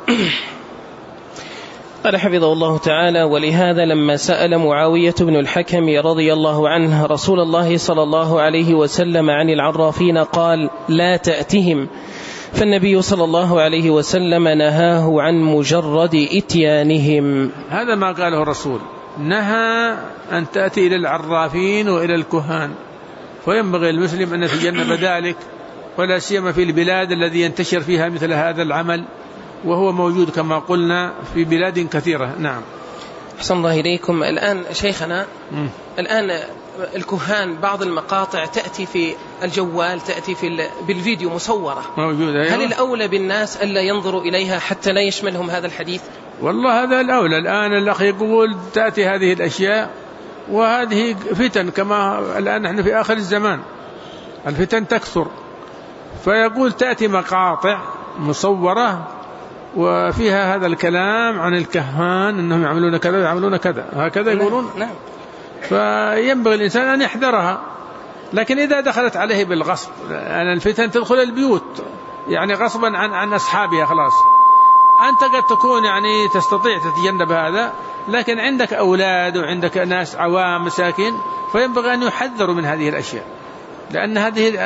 قال حفظه الله تعالى: ولهذا لما سأل معاوية بن الحكم رضي الله عنه رسول الله صلى الله عليه وسلم عن العرافين قال: لا تأتهم. فالنبي صلى الله عليه وسلم نهاه عن مجرد إتيانهم. هذا ما قاله الرسول، نهى أن تأتي إلى العرافين وإلى الكهان، فينبغي المسلم أن يتجنب ذلك، ولا سيما في البلاد الذي ينتشر فيها مثل هذا العمل، وهو موجود كما قلنا في بلاد كثيرة. نعم. أحسن الله إليكم. الآن شيخنا الآن الكهان بعض المقاطع تأتي في الجوال، تأتي بالفيديو مصورة موجودة. هل الأولى بالناس ألا ينظروا إليها حتى لا يشملهم هذا الحديث؟ والله هذا الأولى. الآن الأخ يقول تأتي هذه الأشياء، وهذه فتن كما الآن نحن في آخر الزمان، الفتن تكثر، فيقول تأتي مقاطع مصورة وفيها هذا الكلام عن الكهان أنهم يعملون كذا ويعملون كذا، هكذا يقولون. نعم. فينبغي الإنسان أن يحذرها، لكن إذا دخلت عليه بالغصب، أن الفتن تدخل البيوت يعني غصبا عن أصحابها، خلاص أنت قد تكون يعني تستطيع تتجنب هذا، لكن عندك أولاد وعندك ناس عوام مساكين، فينبغي أن يحذروا من هذه الأشياء، لأن هذه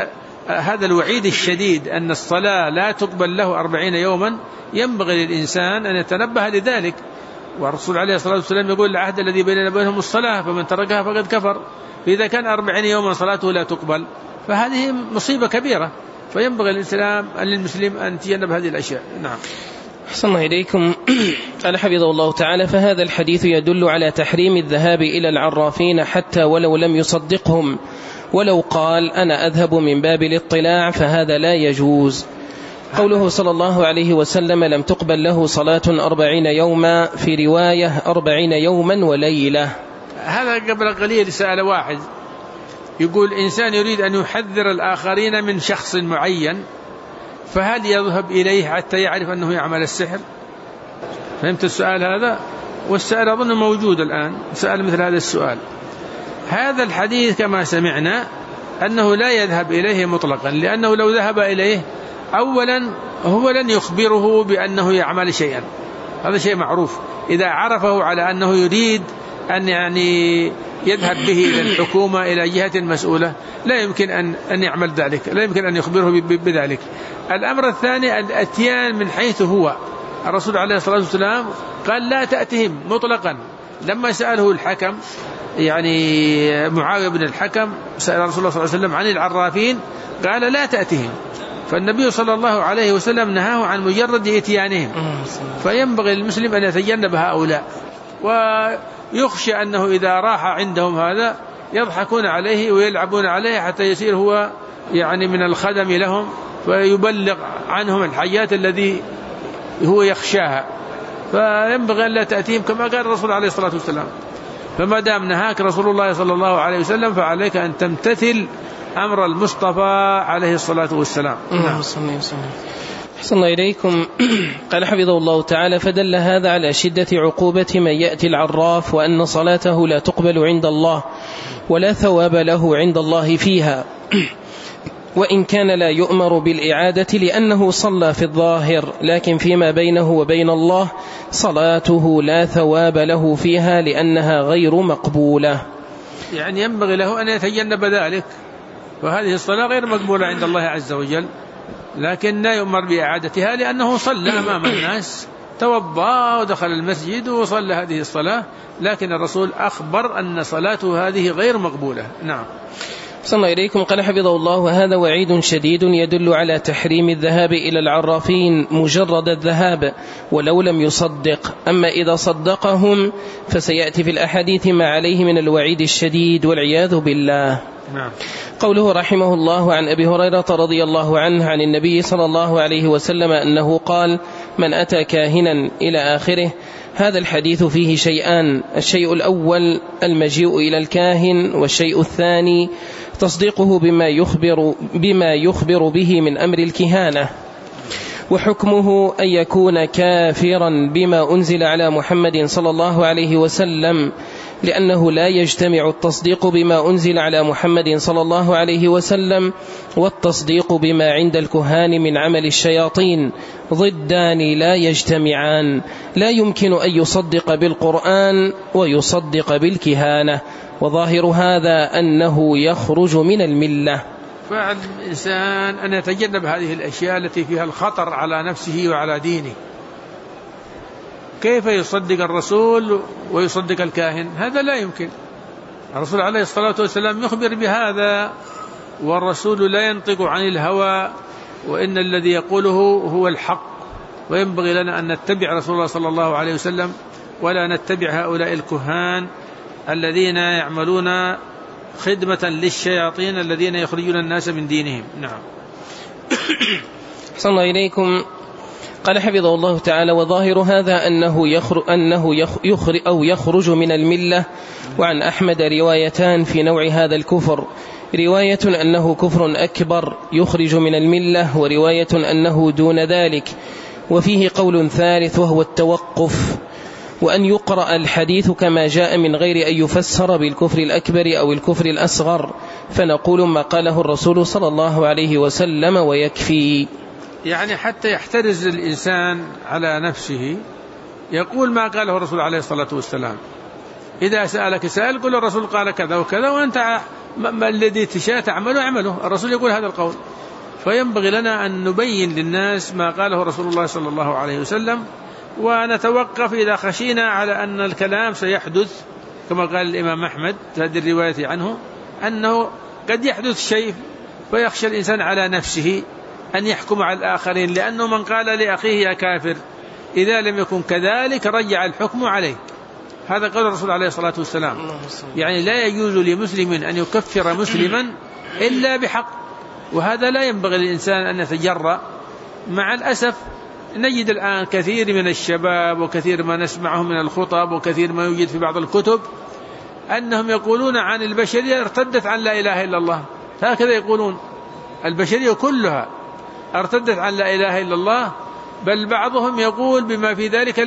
هذا الوعيد الشديد أن الصلاة لا تقبل له 40 يوما، ينبغي للإنسان أن يتنبه لذلك. والرسول عليه الصلاة والسلام يقول العهد الذي بيننا وبينهم الصلاة فمن تركها فقد كفر. فإذا كان 40 يوما صلاته لا تقبل فهذه مصيبة كبيرة، فينبغي للمسلم أن يتجنب هذه الأشياء. نعم. أحسن إليكم. قال حفظه الله تعالى: فهذا الحديث يدل على تحريم الذهاب إلى العرافين حتى ولو لم يصدقهم، ولو قال أنا أذهب من باب الاطلاع فهذا لا يجوز. قوله صلى الله عليه وسلم لم تقبل له صلاة 40 يوما، في رواية 40 يوما وليلة. هذا قبل قليل سأل واحد يقول إنسان يريد أن يحذر الآخرين من شخص معين، فهل يذهب إليه حتى يعرف أنه يعمل السحر؟ فهمت السؤال هذا؟ والسؤال أظن موجود الآن، سأل مثل هذا السؤال. هذا الحديث كما سمعنا أنه لا يذهب إليه مطلقا، لأنه لو ذهب إليه أولا هو لن يخبره بأنه يعمل شيئا، هذا شيء معروف. إذا عرفه على أنه يريد أن يذهب به إلى الحكومة إلى جهة مسؤولة لا يمكن أن يعمل ذلك، لا يمكن أن يخبره بذلك. الأمر الثاني الأتيان من حيث هو. الرسول عليه الصلاة والسلام قال لا تأتهم مطلقا. لما سأله الحكم معاوية بن الحكم سأل رسول الله صلى الله عليه وسلم عن العرافين قال لا تأتهم، فالنبي صلى الله عليه وسلم نهاه عن مجرد إتيانهم. فينبغي للمسلم أن يتجنب هؤلاء، ويخشى أنه إذا راح عندهم هذا يضحكون عليه ويلعبون عليه حتى يصير هو من الخدم لهم ويبلغ عنهم الحاجات الذي هو يخشاها. فينبغي أن لا تأتيهم كما قال الرسول عليه الصلاة والسلام. فما دام نهاك رسول الله صلى الله عليه وسلم فعليك أن تمتثل أمر المصطفى عليه الصلاة والسلام. أحسن إليكم. قال حفظه الله تعالى: فدل هذا على شدة عقوبة من يأتي العراف، وأن صلاته لا تقبل عند الله ولا ثواب له عند الله فيها، وإن كان لا يؤمر بالإعادة لأنه صلى في الظاهر، لكن فيما بينه وبين الله صلاته لا ثواب له فيها لأنها غير مقبولة. ينبغي له أن يتجنب ذلك، وهذه الصلاة غير مقبولة عند الله عز وجل، لكن لا يؤمر بإعادتها لأنه صلى أمام الناس، توضأ ودخل المسجد وصلى هذه الصلاة، لكن الرسول أخبر أن صلاته هذه غير مقبولة. نعم. صلى إليكم. قال حفظه الله: وهذا وعيد شديد يدل على تحريم الذهاب إلى العرافين مجرد الذهاب ولو لم يصدق. أما إذا صدقهم فسيأتي في الأحاديث ما عليه من الوعيد الشديد والعياذ بالله. نعم. قوله رحمه الله: عن أبي هريرة رضي الله عنه عن النبي صلى الله عليه وسلم أنه قال: من أتى كاهنا إلى آخره. هذا الحديث فيه شيئان: الشيء الأول المجيء إلى الكاهن، والشيء الثاني تصديقه بما يخبر به من أمر الكهانة. وحكمه أن يكون كافرا بما أنزل على محمد صلى الله عليه وسلم، لأنه لا يجتمع التصديق بما أنزل على محمد صلى الله عليه وسلم والتصديق بما عند الكهان من عمل الشياطين، ضدان لا يجتمعان. لا يمكن أن يصدق بالقرآن ويصدق بالكهانة، وظاهر هذا أنه يخرج من الملة. فعل الإنسان أن يتجنب هذه الأشياء التي فيها الخطر على نفسه وعلى دينه. كيف يصدق الرسول ويصدق الكاهن؟ هذا لا يمكن. الرسول عليه الصلاة والسلام يخبر بهذا، والرسول لا ينطق عن الهوى، وإن الذي يقوله هو الحق، وينبغي لنا أن نتبع رسول الله صلى الله عليه وسلم ولا نتبع هؤلاء الكهان الذين يعملون خدمة للشياطين الذين يخرجون الناس من دينهم. نعم. صلى الله إليكم. قال حفظه الله تعالى: وظاهر هذا أنه يخرج من الملة. وعن أحمد روايتان في نوع هذا الكفر: رواية أنه كفر أكبر يخرج من الملة، ورواية أنه دون ذلك. وفيه قول ثالث وهو التوقف، وأن يقرأ الحديث كما جاء من غير أن يفسر بالكفر الأكبر أو الكفر الأصغر، فنقول ما قاله الرسول صلى الله عليه وسلم ويكفي. حتى يحترز الإنسان على نفسه يقول ما قاله الرسول عليه الصلاة والسلام، إذا سألك سائل قل الرسول قال كذا وكذا، وأنت ما الذي تشاء تعمله اعمله، الرسول يقول هذا القول. فينبغي لنا أن نبين للناس ما قاله رسول الله صلى الله عليه وسلم، ونتوقف إذا خشينا على أن الكلام سيحدث كما قال الإمام أحمد في هذه الرواية عنه أنه قد يحدث شيء فيخشى الإنسان على نفسه أن يحكم على الآخرين، لأنه من قال لأخيه يا كافر إذا لم يكن كذلك رجع الحكم عليه. هذا قول الرسول عليه الصلاة والسلام، يعني لا يجوز لمسلم أن يكفر مسلما إلا بحق، وهذا لا ينبغي للإنسان أن يتجرأ. مع الأسف نجد الآن كثير من الشباب وكثير ما نسمعه من الخطب وكثير ما يوجد في بعض الكتب أنهم يقولون عن البشرية ارتدت عن لا إله إلا الله، هكذا يقولون البشرية كلها ارتدت عن لا إله إلا الله، بل بعضهم يقول بما في ذلك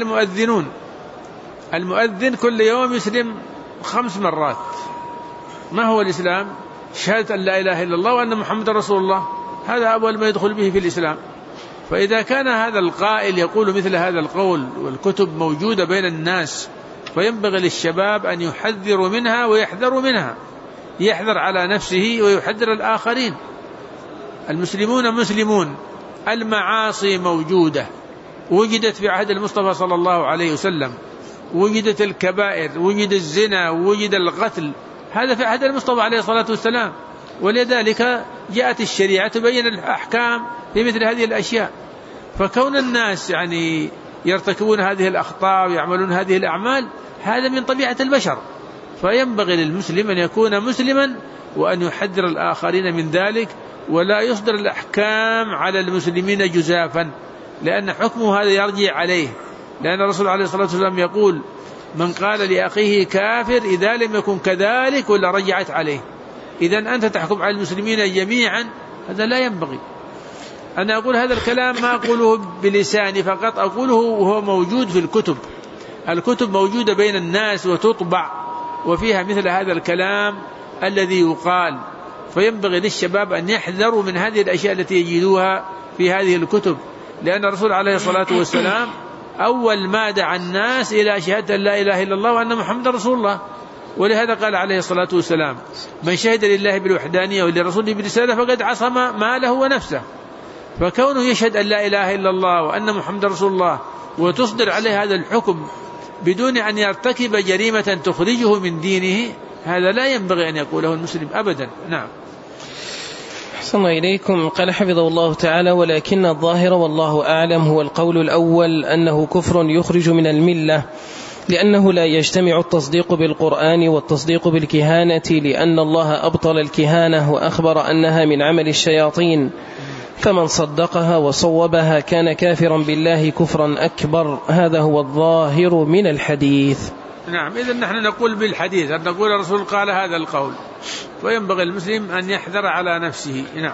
المؤذن كل يوم يسلم 5 مرات. ما هو الإسلام؟ شهادة أن لا إله إلا الله وأن محمد رسول الله، هذا أول ما يدخل به في الإسلام. فإذا كان هذا القائل يقول مثل هذا القول والكتب موجودة بين الناس، فينبغي للشباب أن يحذروا منها ويحذروا منها، يحذر على نفسه ويحذر الآخرين. المسلمون مسلمون، المعاصي موجودة، وجدت في عهد المصطفى صلى الله عليه وسلم، وجدت الكبائر، وجد الزنا، وجد القتل، هذا في عهد المصطفى عليه الصلاة والسلام. ولذلك جاءت الشريعة تبين الأحكام في مثل هذه الأشياء. فكون الناس يعني يرتكبون هذه الأخطاء ويعملون هذه الأعمال هذا من طبيعة البشر، فينبغي للمسلم أن يكون مسلما وأن يحذر الآخرين من ذلك، ولا يصدر الأحكام على المسلمين جزافا، لأن حكمه هذا يرجع عليه، لأن الرسول عليه الصلاة والسلام يقول من قال لأخيه كافر إذا لم يكن كذلك ولا رجعت عليه. إذن أنت تحكم على المسلمين جميعا، هذا لا ينبغي. أنا أقول هذا الكلام ما أقوله بلساني فقط، أقوله وهو موجود في الكتب موجودة بين الناس وتطبع وفيها مثل هذا الكلام الذي يقال. فينبغي للشباب أن يحذروا من هذه الأشياء التي يجدوها في هذه الكتب، لأن الرسول عليه الصلاة والسلام أول ما دعا الناس إلى شهادة لا إله إلا الله وأن محمد رسول الله، ولهذا قال عليه الصلاة والسلام من شهد لله بالوحدانية ولرسوله بالرسالة فقد عصم ماله ونفسه. فكونه يشهد أن لا إله إلا الله وأن محمد رسول الله وتصدر عليه هذا الحكم بدون أن يرتكب جريمة تخرجه من دينه، هذا لا ينبغي أن يقوله المسلم أبدا. نعم. أحسن إليكم. قال حفظه الله تعالى ولكن الظاهر والله أعلم هو القول الأول أنه كفر يخرج من الملة، لأنه لا يجتمع التصديق بالقرآن والتصديق بالكهانة، لأن الله أبطل الكهانة وأخبر أنها من عمل الشياطين، فمن صدقها وصوبها كان كافرا بالله كفرا أكبر. هذا هو الظاهر من الحديث. نعم. إذن نحن نقول بالحديث أن نقول الرسول قال هذا القول، وينبغي المسلم أن يحذر على نفسه. نعم.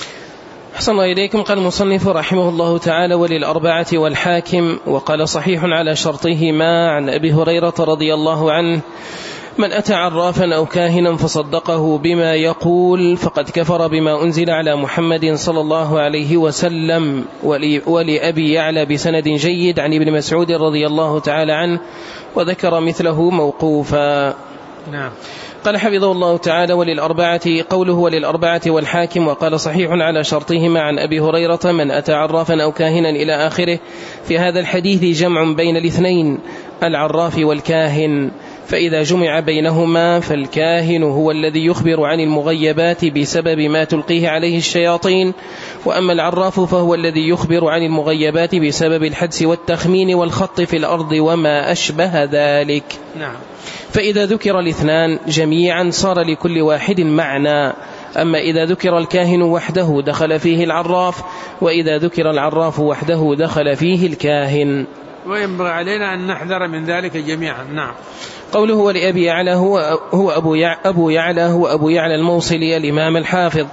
أحسن الله إليكم. قال المصنف رحمه الله تعالى وللأربعة والحاكم، وقال صحيح على شرطهما عن أبي هريرة رضي الله عنه من أتى عرافا أو كاهنا فصدقه بما يقول فقد كفر بما أنزل على محمد صلى الله عليه وسلم. ولأبي يعلى بسند جيد عن ابن مسعود رضي الله تعالى عنه، وذكر مثله موقوفا. نعم. قال حفظه الله تعالى وللأربعة، قوله وللأربعة والحاكم وقال صحيح على شرطهما عن أبي هريرة من أتى عرافا أو كاهنا إلى آخره. في هذا الحديث جمع بين الاثنين العراف والكاهن، فإذا جمع بينهما فالكاهن هو الذي يخبر عن المغيبات بسبب ما تلقيه عليه الشياطين، وأما العراف فهو الذي يخبر عن المغيبات بسبب الحدس والتخمين والخط في الأرض وما أشبه ذلك. نعم. فإذا ذكر الاثنان جميعا صار لكل واحد معنى، أما إذا ذكر الكاهن وحده دخل فيه العراف، وإذا ذكر العراف وحده دخل فيه الكاهن، وينبغي علينا أن نحذر من ذلك جميعا. نعم. قوله ولأبي يعلى هو أبو يعلى هو أبو يعلى الموصلي الإمام الحافظ.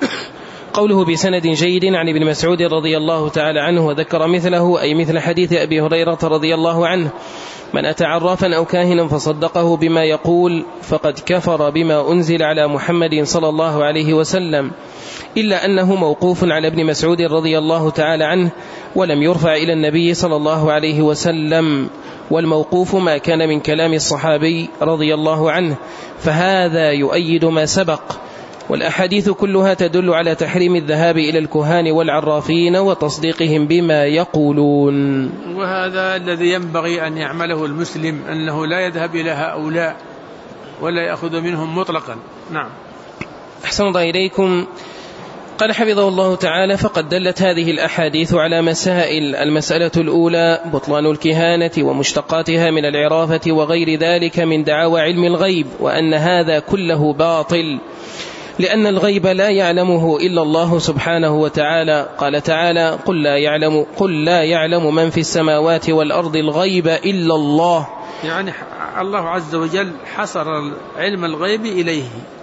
قوله بسند جيد عن ابن مسعود رضي الله تعالى عنه، وذكر مثله أي مثل حديث أبي هريرة رضي الله عنه من أتى عرافا أو كاهنا فصدقه بما يقول فقد كفر بما أنزل على محمد صلى الله عليه وسلم، إلا أنه موقوف على ابن مسعود رضي الله تعالى عنه ولم يرفع إلى النبي صلى الله عليه وسلم. والموقوف ما كان من كلام الصحابي رضي الله عنه، فهذا يؤيد ما سبق. والأحاديث كلها تدل على تحريم الذهاب إلى الكهان والعرافين وتصديقهم بما يقولون. وهذا الذي ينبغي أن يعمله المسلم، أنه لا يذهب إلى هؤلاء ولا يأخذ منهم مطلقا. نعم. أحسن الله إليكم. قال حفظه الله تعالى: فقد دلت هذه الأحاديث على مسائل. المسألة الأولى بطلان الكهانة ومشتقاتها من العرافة وغير ذلك من دعاوى علم الغيب، وأن هذا كله باطل، لأن الغيب لا يعلمه إلا الله سبحانه وتعالى. قال تعالى: قل لا يعلم من في السماوات والأرض الغيب إلا الله. يعني الله عز وجل حصر علم الغيب إليه،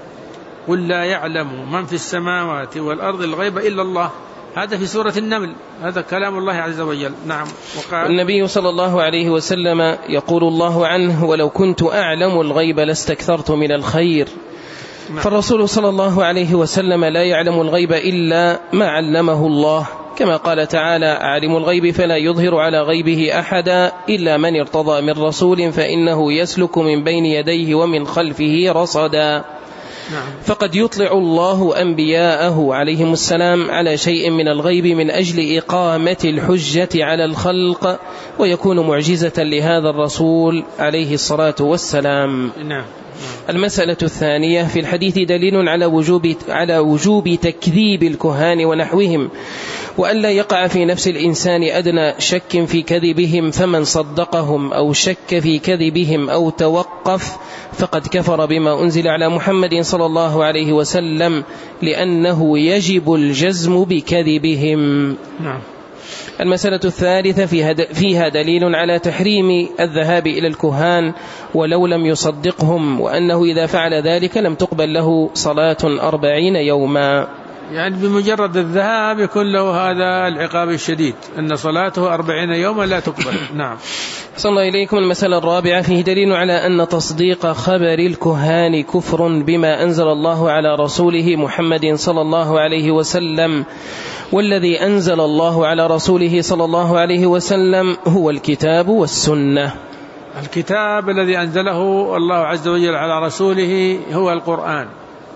قل لا يعلم من في السماوات والأرض الغيب إلا الله. هذا في سورة النمل، هذا كلام الله عز وجل. نعم. وقال النبي صلى الله عليه وسلم يقول الله عنه: ولو كنت أعلم الغيب لاستكثرت من الخير. نعم. فالرسول صلى الله عليه وسلم لا يعلم الغيب إلا ما علمه الله، كما قال تعالى: عالم الغيب فلا يظهر على غيبه أحدا إلا من ارتضى من رسول فإنه يسلك من بين يديه ومن خلفه رصدا. نعم. فقد يطلع الله أنبياءه عليهم السلام على شيء من الغيب من أجل إقامة الحجة على الخلق، ويكون معجزة لهذا الرسول عليه الصلاة والسلام. نعم. المسألة الثانية: في الحديث دليل على وجوب تكذيب الكهان ونحوهم، وأن لا يقع في نفس الإنسان أدنى شك في كذبهم، فمن صدقهم أو شك في كذبهم أو توقف فقد كفر بما أنزل على محمد صلى الله عليه وسلم، لأنه يجب الجزم بكذبهم. نعم. المسألة الثالثة: فيها دليل على تحريم الذهاب إلى الكهان ولو لم يصدقهم، وأنه إذا فعل ذلك لم تقبل له صلاة 40 يوما. يعني بمجرد الذهاب يكون له هذا العقاب الشديد، أن صلاته 40 يوما لا تقبل. نعم. صلى الله إليكم. المسألة الرابعة: فيه دليل على أن تصديق خبر الكهان كفر بما أنزل الله على رسوله محمد صلى الله عليه وسلم، والذي أنزل الله على رسوله صلى الله عليه وسلم هو الكتاب والسنة. الكتاب الذي أنزله الله عز وجل على رسوله هو القرآن،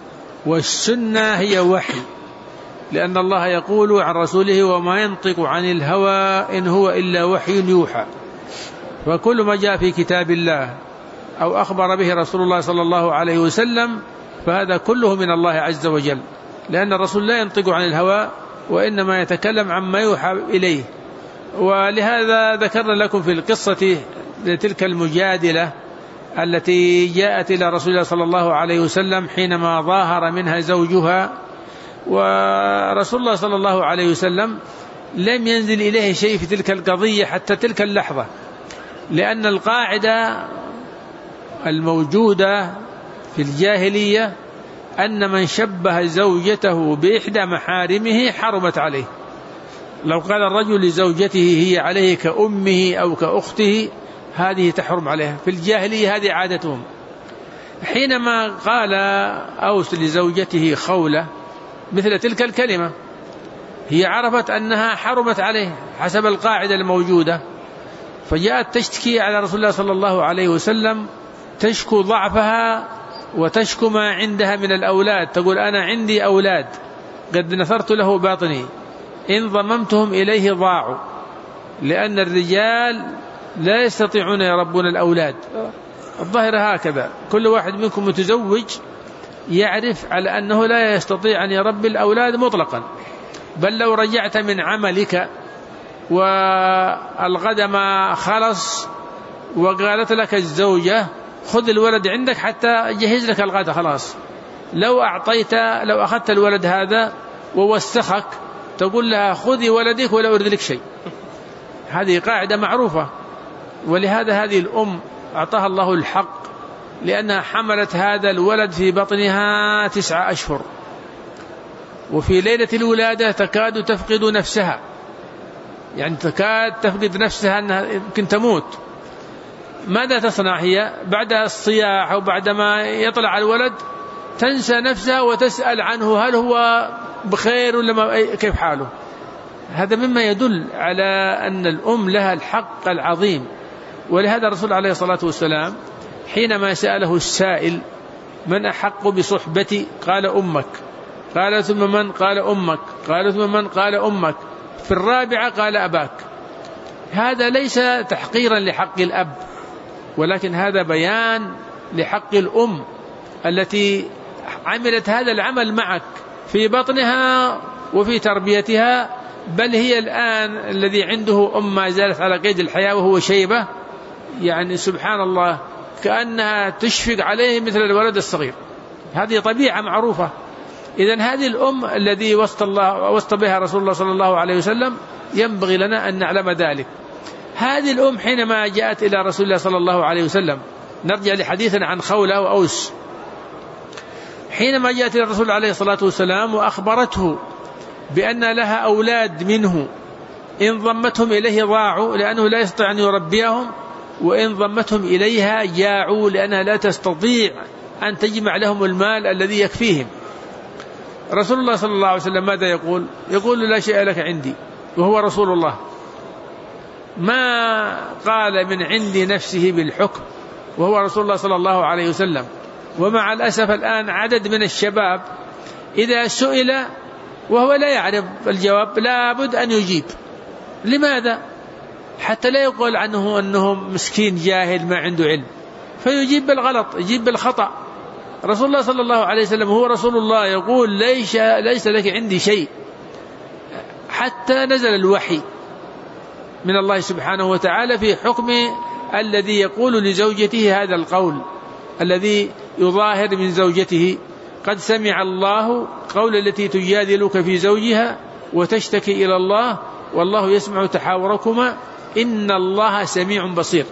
والسنة هي وحي، لأن الله يقول عن رسوله: وما ينطق عن الهوى إن هو إلا وحي يوحى. وكل ما جاء في كتاب الله أو أخبر به رسول الله صلى الله عليه وسلم فهذا كله من الله عز وجل، لأن الرسول لا ينطق عن الهوى وإنما يتكلم عما يوحى إليه. ولهذا ذكرنا لكم في القصة تلك المجادلة التي جاءت إلى رسول الله صلى الله عليه وسلم حينما ظاهر منها زوجها، ورسول الله صلى الله عليه وسلم لم ينزل إليه شيء في تلك القضية حتى تلك اللحظة، لأن القاعدة الموجودة في الجاهلية أن من شبه زوجته بإحدى محارمه حرمت عليه. لو قال الرجل لزوجته هي عليه كأمه أو كأخته هذه تحرم عليها، في الجاهلية هذه عادتهم. حينما قال أوس لزوجته خولة مثل تلك الكلمة، هي عرفت أنها حرمت عليه حسب القاعدة الموجودة، فجاءت تشتكي على رسول الله صلى الله عليه وسلم، تشكو ضعفها وتشكو ما عندها من الأولاد، تقول: أنا عندي أولاد قد نثرت له باطني، إن ضممتهم إليه ضاعوا، لأن الرجال لا يستطيعون يربون الأولاد. الظاهر هكذا، كل واحد منكم متزوج يعرف على أنه لا يستطيع أن يربي الأولاد مطلقا، بل لو رجعت من عملك والغد ما خلص وقالت لك الزوجة: خذ الولد عندك حتى أجهز لك الغد، خلاص، لو أخذت الولد هذا ووسخك تقول لها: خذي ولدك ولا أريد لك شيء. هذه قاعدة معروفة. ولهذا هذه الأم أعطاها الله الحق، لأنها حملت هذا الولد في بطنها 9 أشهر، وفي ليلة الولادة تكاد تفقد نفسها، يعني تكاد تفقد نفسها أنها يمكن تموت. ماذا تصنع هي بعد الصياح أو بعدما يطلع الولد؟ تنسى نفسها وتسأل عنه هل هو بخير ولا كيف حاله. هذا مما يدل على أن الأم لها الحق العظيم، ولهذا الرسول عليه الصلاة والسلام حينما سأله السائل من أحق بصحبتي قال أمك، قال ثم من؟ قال أمك، قال ثم من؟ قال أمك، في الرابعة قال أباك. هذا ليس تحقيرا لحق الأب، ولكن هذا بيان لحق الأم التي عملت هذا العمل معك في بطنها وفي تربيتها، بل هي الآن الذي عنده أم ما زالت على قيد الحياة وهو شيبة، يعني سبحان الله كأنها تشفق عليه مثل الولد الصغير. هذه طبيعة معروفة. إذن هذه الأم الذي وصى بها رسول الله صلى الله عليه وسلم ينبغي لنا أن نعلم ذلك. هذه الأم حينما جاءت إلى رسول الله صلى الله عليه وسلم، نرجع لحديثنا عن خولة وأوس، حينما جاءت إلى الرسول عليه الصلاة والسلام وأخبرته بأن لها أولاد منه إن ضمتهم إليه ضاعوا لأنه لا يستطيع أن يربيهم، وإن ضمتهم إليها جاعوا لأنها لا تستطيع أن تجمع لهم المال الذي يكفيهم. رسول الله صلى الله عليه وسلم ماذا يقول؟ يقول لا شيء لك عندي، وهو رسول الله، ما قال من عندي نفسه بالحكم، وهو رسول الله صلى الله عليه وسلم. ومع الأسف الآن عدد من الشباب إذا سئل وهو لا يعرف الجواب لا بد أن يجيب. لماذا؟ حتى لا يقول عنه أنه مسكين جاهل ما عنده علم، فيجيب بالغلط، يجيب بالخطأ. رسول الله صلى الله عليه وسلم هو رسول الله يقول ليس لك عندي شيء، حتى نزل الوحي من الله سبحانه وتعالى في حكم الذي يقول لزوجته هذا القول، الذي يظاهر من زوجته قد سمع الله قول التي تجادلك في زوجها وتشتكي إلى الله والله يسمع تحاوركما إن الله سميع بصير.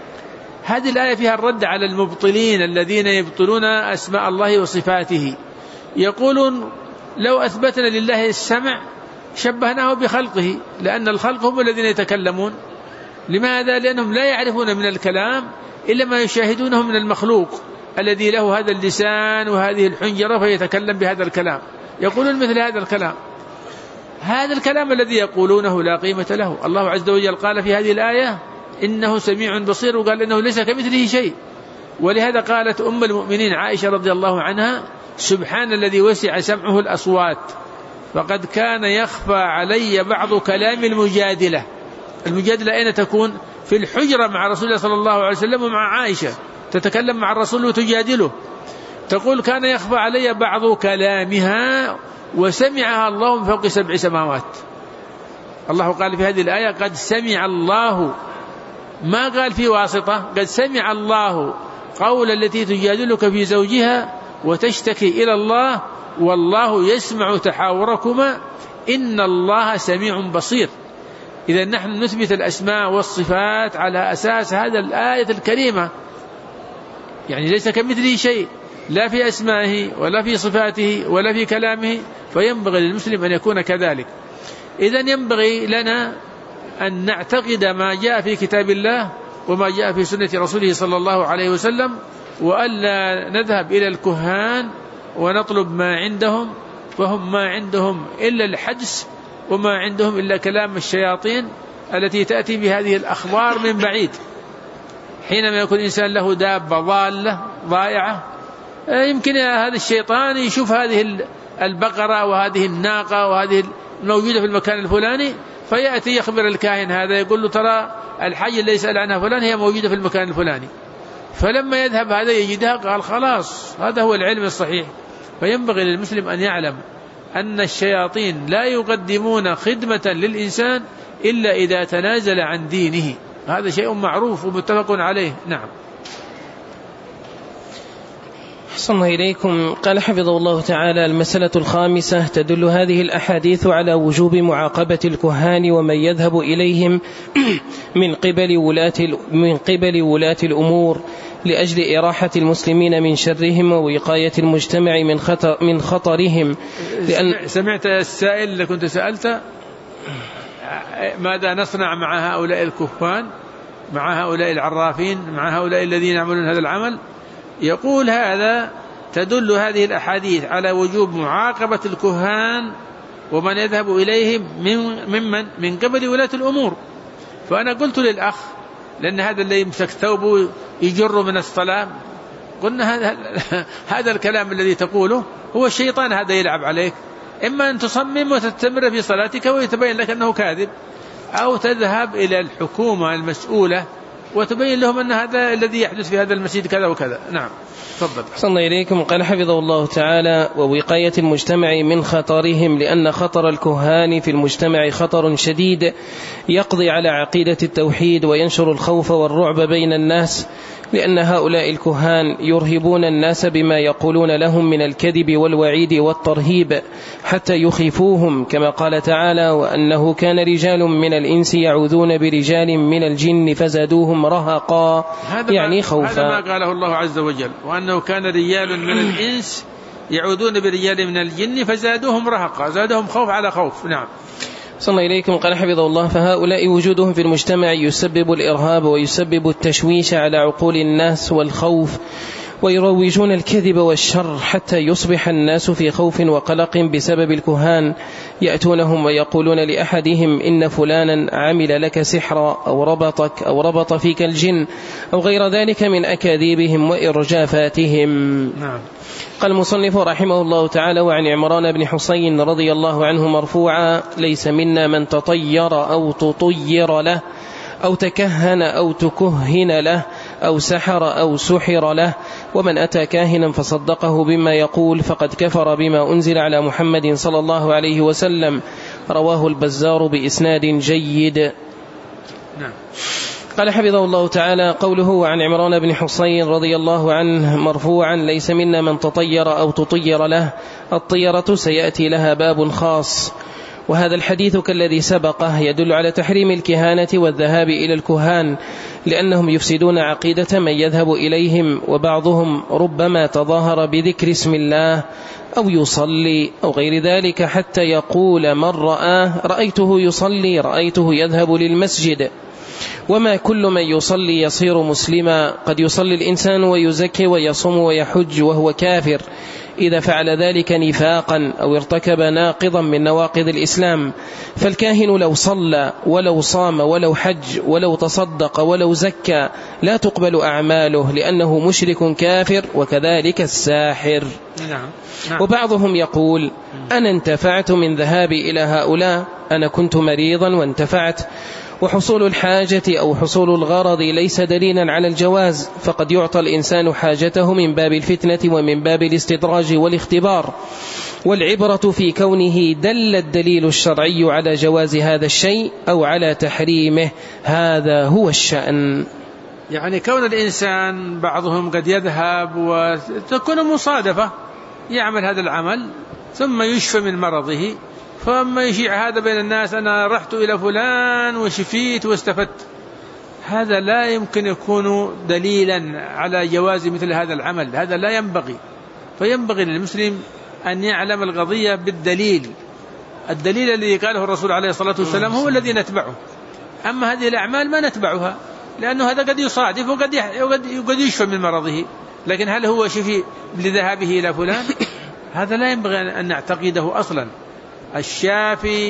هذه الآية فيها الرد على المبطلين الذين يبطلون أسماء الله وصفاته، يقولون لو أثبتنا لله السمع شبهناه بخلقه، لأن الخلق هم الذين يتكلمون. لماذا؟ لأنهم لا يعرفون من الكلام إلا ما يشاهدونه من المخلوق الذي له هذا اللسان وهذه الحنجرة فيتكلم بهذا الكلام، يقولون مثل هذا الكلام. هذا الكلام الذي يقولونه لا قيمة له. الله عز وجل قال في هذه الآية إنه سميع بصير، وقال إنه ليس كمثله شيء. ولهذا قالت أم المؤمنين عائشة رضي الله عنها سبحان الذي وسع سمعه الأصوات فقد كان يخفى علي بعض كلام المجادلة. المجادلة أين تكون؟ في الحجرة مع رسول الله صلى الله عليه وسلم ومع عائشة، تتكلم مع الرسول وتجادله. تقول كان يخفى علي بعض كلامها وسمعها الله من فوق 7 سماوات. الله قال في هذه الآية قد سمع الله، ما قال في واسطة، قد سمع الله قول التي تجادلك في زوجها وتشتكي إلى الله والله يسمع تحاوركما إن الله سميع بصير. إذا نحن نثبت الأسماء والصفات على أساس هذا الآية الكريمة، يعني ليس كمثله شيء لا في أسمائه ولا في صفاته ولا في كلامه، فينبغي للمسلم أن يكون كذلك. إذن ينبغي لنا أن نعتقد ما جاء في كتاب الله وما جاء في سنة رسوله صلى الله عليه وسلم، وألا نذهب إلى الكهان ونطلب ما عندهم، فهم ما عندهم إلا الحدس وما عندهم إلا كلام الشياطين التي تأتي بهذه الأخبار من بعيد. حينما يكون إنسان له دابة ضالة ضائعة، يمكن هذا الشيطان يشوف هذه البقرة وهذه الناقة وهذه موجودة في المكان الفلاني، فيأتي يخبر الكاهن هذا يقول له ترى الحاجة اللي يسأل عنها فلان هي موجودة في المكان الفلاني. فلما يذهب هذا يجدها قال خلاص هذا هو العلم الصحيح. فينبغي للمسلم أن يعلم أن الشياطين لا يقدمون خدمة للإنسان إلا إذا تنازل عن دينه، هذا شيء معروف ومتفق عليه. نعم. أحسن إليكم. قال حفظه الله تعالى: المسألة الخامسة: تدل هذه الأحاديث على وجوب معاقبة الكهان ومن يذهب إليهم من قبل ولاة الأمور لأجل إراحة المسلمين من شرهم ووقاية المجتمع من خطرهم. سمعت السائل اللي كنت سألت ماذا نصنع مع هؤلاء الكهان، مع هؤلاء العرافين، مع هؤلاء الذين يعملون هذا العمل؟ يقول هذا تدل هذه الأحاديث على وجوب معاقبة الكهان ومن يذهب إليهم من قبل ولاة الأمور. فأنا قلت للأخ لأن هذا اللي يمسك ثوبه يجر من الصلاة. قلنا هذا الكلام الذي تقوله هو الشيطان هذا يلعب عليك، إما أن تصمم وتستمر في صلاتك ويتبين لك أنه كاذب، أو تذهب إلى الحكومة المسؤولة وتبين لهم أن هذا الذي يحدث في هذا المسجد كذا وكذا. نعم تفضل. صلى إليكم. قال حفظه الله تعالى: ووقاية المجتمع من خطرهم، لأن خطر الكهان في المجتمع خطر شديد يقضي على عقيدة التوحيد وينشر الخوف والرعب بين الناس، لأن هؤلاء الكهان يرهبون الناس بما يقولون لهم من الكذب والوعيد والترهيب حتى يخيفوهم، كما قال تعالى: وأنه كان رجال من الإنس يعوذون برجال من الجن فزادوهم رهقا، يعني خوفا. هذا ما قاله الله عز وجل، وأنه كان رجال من الإنس يعوذون برجال من الجن فزادوهم رهقا، زادهم خوف على خوف. نعم. صلى إليكم. قال حفظه الله: فهؤلاء وجودهم في المجتمع يسبب الإرهاب ويسبب التشويش على عقول الناس والخوف، ويروجون الكذب والشر حتى يصبح الناس في خوف وقلق بسبب الكهان. يأتونهم ويقولون لأحدهم: إن فلانا عمل لك سحرا أو ربطك أو ربط فيك الجن أو غير ذلك من أكاذيبهم وإرجافاتهم. نعم. قال المصنف رحمه الله تعالى: وعن عمران بن حسين رضي الله عنه مرفوعا: ليس منا من تطير أو تطير له أو تكهن أو تكهن له أو سحر أو سحر له، ومن أتى كاهنا فصدقه بما يقول فقد كفر بما أنزل على محمد صلى الله عليه وسلم. رواه البزار بإسناد جيد. نعم. قال حفظه الله تعالى: قوله عن عمران بن حسين رضي الله عنه مرفوعا: ليس منا من تطير أو تطير له. الطيرة سيأتي لها باب خاص، وهذا الحديث كالذي سبقه يدل على تحريم الكهانة والذهاب إلى الكهان، لأنهم يفسدون عقيدة من يذهب إليهم، وبعضهم ربما تظاهر بذكر اسم الله أو يصلي أو غير ذلك حتى يقول من رآه: رأيته يصلي، رأيته يذهب للمسجد. وما كل من يصلي يصير مسلما، قد يصلي الإنسان ويزكي ويصوم ويحج وهو كافر إذا فعل ذلك نفاقا أو ارتكب ناقضا من نواقض الإسلام. فالكاهن لو صلى ولو صام ولو حج ولو تصدق ولو زكى لا تقبل أعماله، لأنه مشرك كافر، وكذلك الساحر. وبعضهم يقول: أنا انتفعت من ذهابي إلى هؤلاء، أنا كنت مريضا وانتفعت. وحصول الحاجة أو حصول الغرض ليس دليلا على الجواز، فقد يعطى الإنسان حاجته من باب الفتنة ومن باب الاستدراج والاختبار، والعبرة في كونه دل الدليل الشرعي على جواز هذا الشيء أو على تحريمه، هذا هو الشأن. يعني كون الإنسان بعضهم قد يذهب وتكون مصادفة يعمل هذا العمل ثم يشفى من مرضه، فأما يشيع هذا بين الناس: أنا رحت إلى فلان وشفيت واستفدت، هذا لا يمكن يكون دليلا على جواز مثل هذا العمل، هذا لا ينبغي. فينبغي للمسلم أن يعلم القضية بالدليل، الدليل الذي قاله الرسول عليه الصلاة والسلام هو الذي نتبعه. أما هذه الأعمال ما نتبعها، لأنه هذا قد يصادف وقد يشفى من مرضه، لكن هل هو شفي لذهابه إلى فلان؟ هذا لا ينبغي أن نعتقده أصلا. الشافي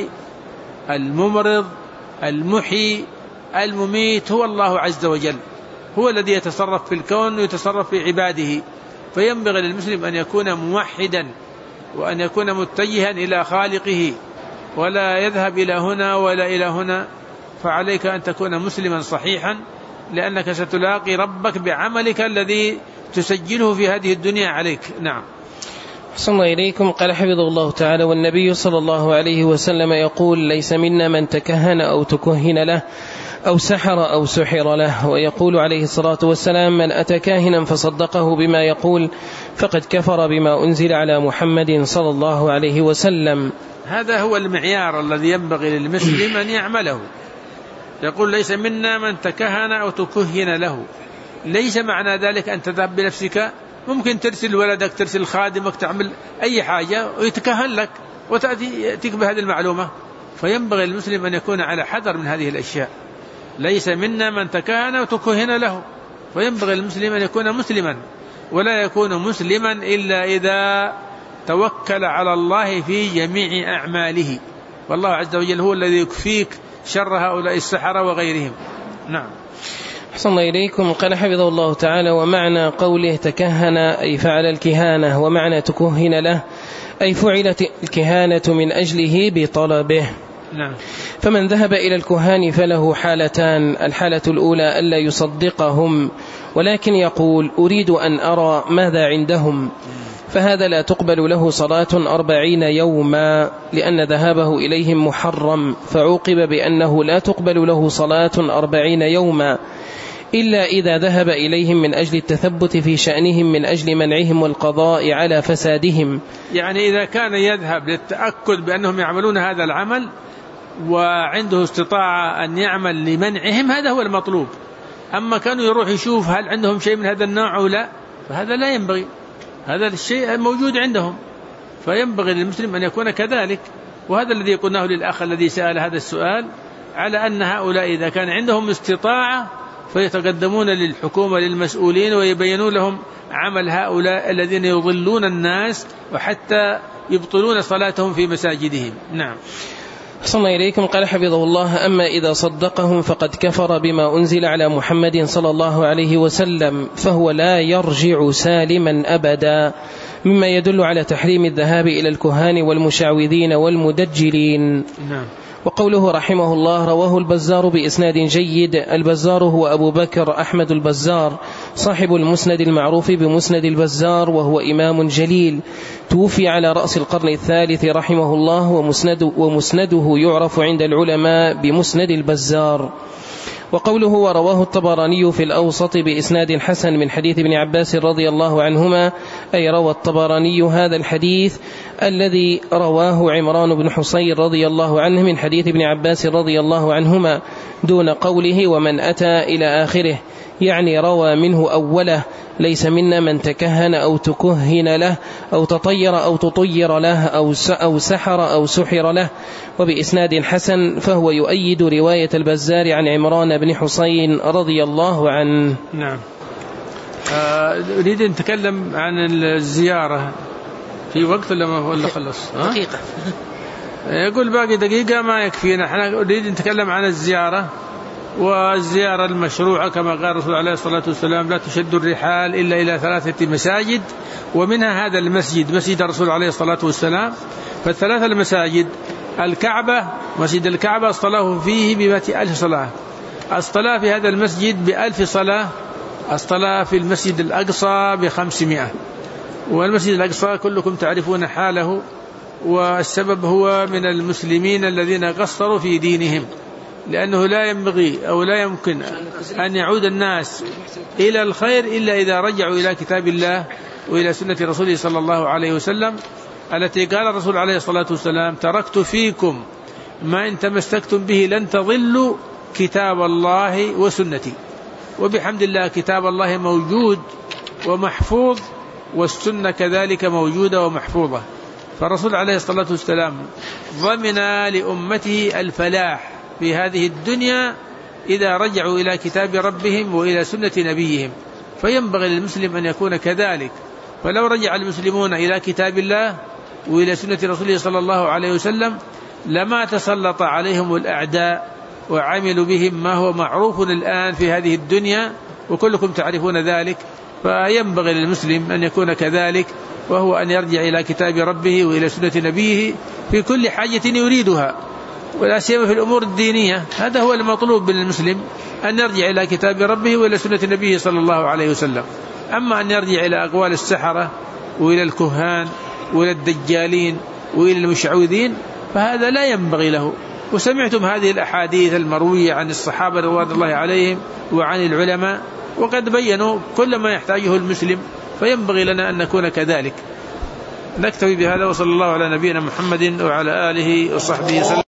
الممرض المحيي المميت هو الله عز وجل، هو الذي يتصرف في الكون ويتصرف في عباده. فينبغي للمسلم أن يكون موحدا وأن يكون متجها إلى خالقه، ولا يذهب إلى هنا ولا إلى هنا. فعليك أن تكون مسلما صحيحا، لأنك ستلاقي ربك بعملك الذي تسجله في هذه الدنيا عليك. نعم. صلى الله إليكم. قال حفظه الله تعالى: والنبي صلى الله عليه وسلم يقول: ليس منا من تكهن أو تكهن له أو سحر أو سحر له. ويقول عليه الصلاة والسلام: من أتى كاهنا فصدقه بما يقول فقد كفر بما أنزل على محمد صلى الله عليه وسلم. هذا هو المعيار الذي ينبغي للمسلم أن يعمله. يقول: ليس منا من تكهن أو تكهن له. ليس معنى ذلك أن تذهب بنفسك، ممكن ترسل ولدك، ترسل خادمك، تعمل أي حاجة ويتكهن لك وتأتيك بهذه المعلومة. فينبغي المسلم أن يكون على حذر من هذه الأشياء. ليس منا من تكهن وتكهن له. فينبغي المسلم أن يكون مسلما، ولا يكون مسلما إلا إذا توكل على الله في جميع أعماله، والله عز وجل هو الذي يكفيك شر هؤلاء السحرة وغيرهم. نعم. أحسن الله إليكم. قال حفظه الله تعالى: ومعنى قوله تكهن أي فعل الكهانة، ومعنى تكهن له أي فعلت الكهانة من أجله بطلبه. نعم. فمن ذهب إلى الكهان فله حالتان: الحالة الأولى ألا يصدقهم ولكن يقول أريد أن أرى ماذا عندهم، فهذا لا تقبل له صلاة 40 يوما لأن ذهابه إليهم محرم، فعوقب بأنه لا تقبل له صلاة 40 يوما إلا إذا ذهب إليهم من أجل التثبت في شأنهم من أجل منعهم والقضاء على فسادهم. يعني إذا كان يذهب للتأكد بأنهم يعملون هذا العمل وعنده استطاعة أن يعمل لمنعهم، هذا هو المطلوب. أما كانوا يروح يشوف هل عندهم شيء من هذا النوع أو لا، فهذا لا ينبغي، هذا الشيء موجود عندهم، فينبغي للمسلم أن يكون كذلك. وهذا الذي قلناه للأخ الذي سأل هذا السؤال، على أن هؤلاء إذا كان عندهم استطاعة فيتقدمون للحكومة للمسؤولين ويبينون لهم عمل هؤلاء الذين يضلون الناس وحتى يبطلون صلاتهم في مساجدهم. نعم. أحسن الله إليكم. قال حفظه الله: أما إذا صدقهم فقد كفر بما أنزل على محمد صلى الله عليه وسلم، فهو لا يرجع سالما أبدا، مما يدل على تحريم الذهاب إلى الكهان والمشعوذين والمدجلين. نعم. وقوله رحمه الله: رواه البزار بإسناد جيد. البزار هو أبو بكر أحمد البزار صاحب المسند المعروف بمسند البزار، وهو إمام جليل توفي على رأس القرن الثالث رحمه الله، ومسنده يعرف عند العلماء بمسند البزار. وقوله ورواه الطبراني في الأوسط بإسناد حسن من حديث ابن عباس رضي الله عنهما، أي روى الطبراني هذا الحديث الذي رواه عمران بن حصين رضي الله عنه من حديث ابن عباس رضي الله عنهما دون قوله ومن أتى إلى آخره، يعني روى منه أوله: ليس منا من تكهن أو تكهن له أو تطير أو تطير له أو سحر أو سحر له. وبإسناد حسن، فهو يؤيد رواية البزار عن عمران بن حصين رضي الله عنه. نعم. أريد أن نتكلم عن الزيارة في وقت ولا خلص؟ دقيقة. يقول باقي دقيقة ما يكفينا. احنا نريد نتكلم عن الزيارة، والزيارة المشروعة كما قال الرسول عليه الصلاة والسلام: لا تشد الرحال إلا إلى 3 مساجد، ومنها هذا المسجد مسجد الرسول عليه الصلاة والسلام. فالثلاثة المساجد: الكعبة، مسجد الكعبة الصلاة فيه ب100,000 صلاة، الصلاة في هذا المسجد ب1000 صلاة، الصلاة في المسجد الأقصى ب500. والمسجد الأقصى كلكم تعرفون حاله، والسبب هو من المسلمين الذين قصروا في دينهم، لأنه لا ينبغي أو لا يمكن أن يعود الناس إلى الخير إلا إذا رجعوا إلى كتاب الله وإلى سنة رسوله صلى الله عليه وسلم، التي قال الرسول عليه الصلاة والسلام: تركت فيكم ما إن تمسكتم به لن تضلوا كتاب الله وسنتي. وبحمد الله كتاب الله موجود ومحفوظ، والسنة كذلك موجودة ومحفوظة. فالرسول عليه الصلاة والسلام ضمن لأمته الفلاح في هذه الدنيا إذا رجعوا إلى كتاب ربهم وإلى سنة نبيهم، فينبغي للمسلم أن يكون كذلك. فلو رجع المسلمون إلى كتاب الله وإلى سنة رسوله صلى الله عليه وسلم لما تسلط عليهم الأعداء وعملوا بهم ما هو معروف الآن في هذه الدنيا، وكلكم تعرفون ذلك. فينبغي للمسلم أن يكون كذلك، وهو أن يرجع إلى كتاب ربه وإلى سنة نبيه في كل حاجة يريدها، ولا سيما في الأمور الدينية. هذا هو المطلوب من المسلم، أن يرجع إلى كتاب ربه وإلى سنة نبيه صلى الله عليه وسلم. أما أن يرجع إلى أقوال السحرة وإلى الكهان وإلى الدجالين وإلى المشعوذين فهذا لا ينبغي له. وسمعتم هذه الأحاديث المروية عن الصحابة رضوان الله عليهم وعن العلماء، وقد بينوا كل ما يحتاجه المسلم، فينبغي لنا أن نكون كذلك. نكتفي بهذا، وصلى الله على نبينا محمد وعلى آله وصحبه وسلم.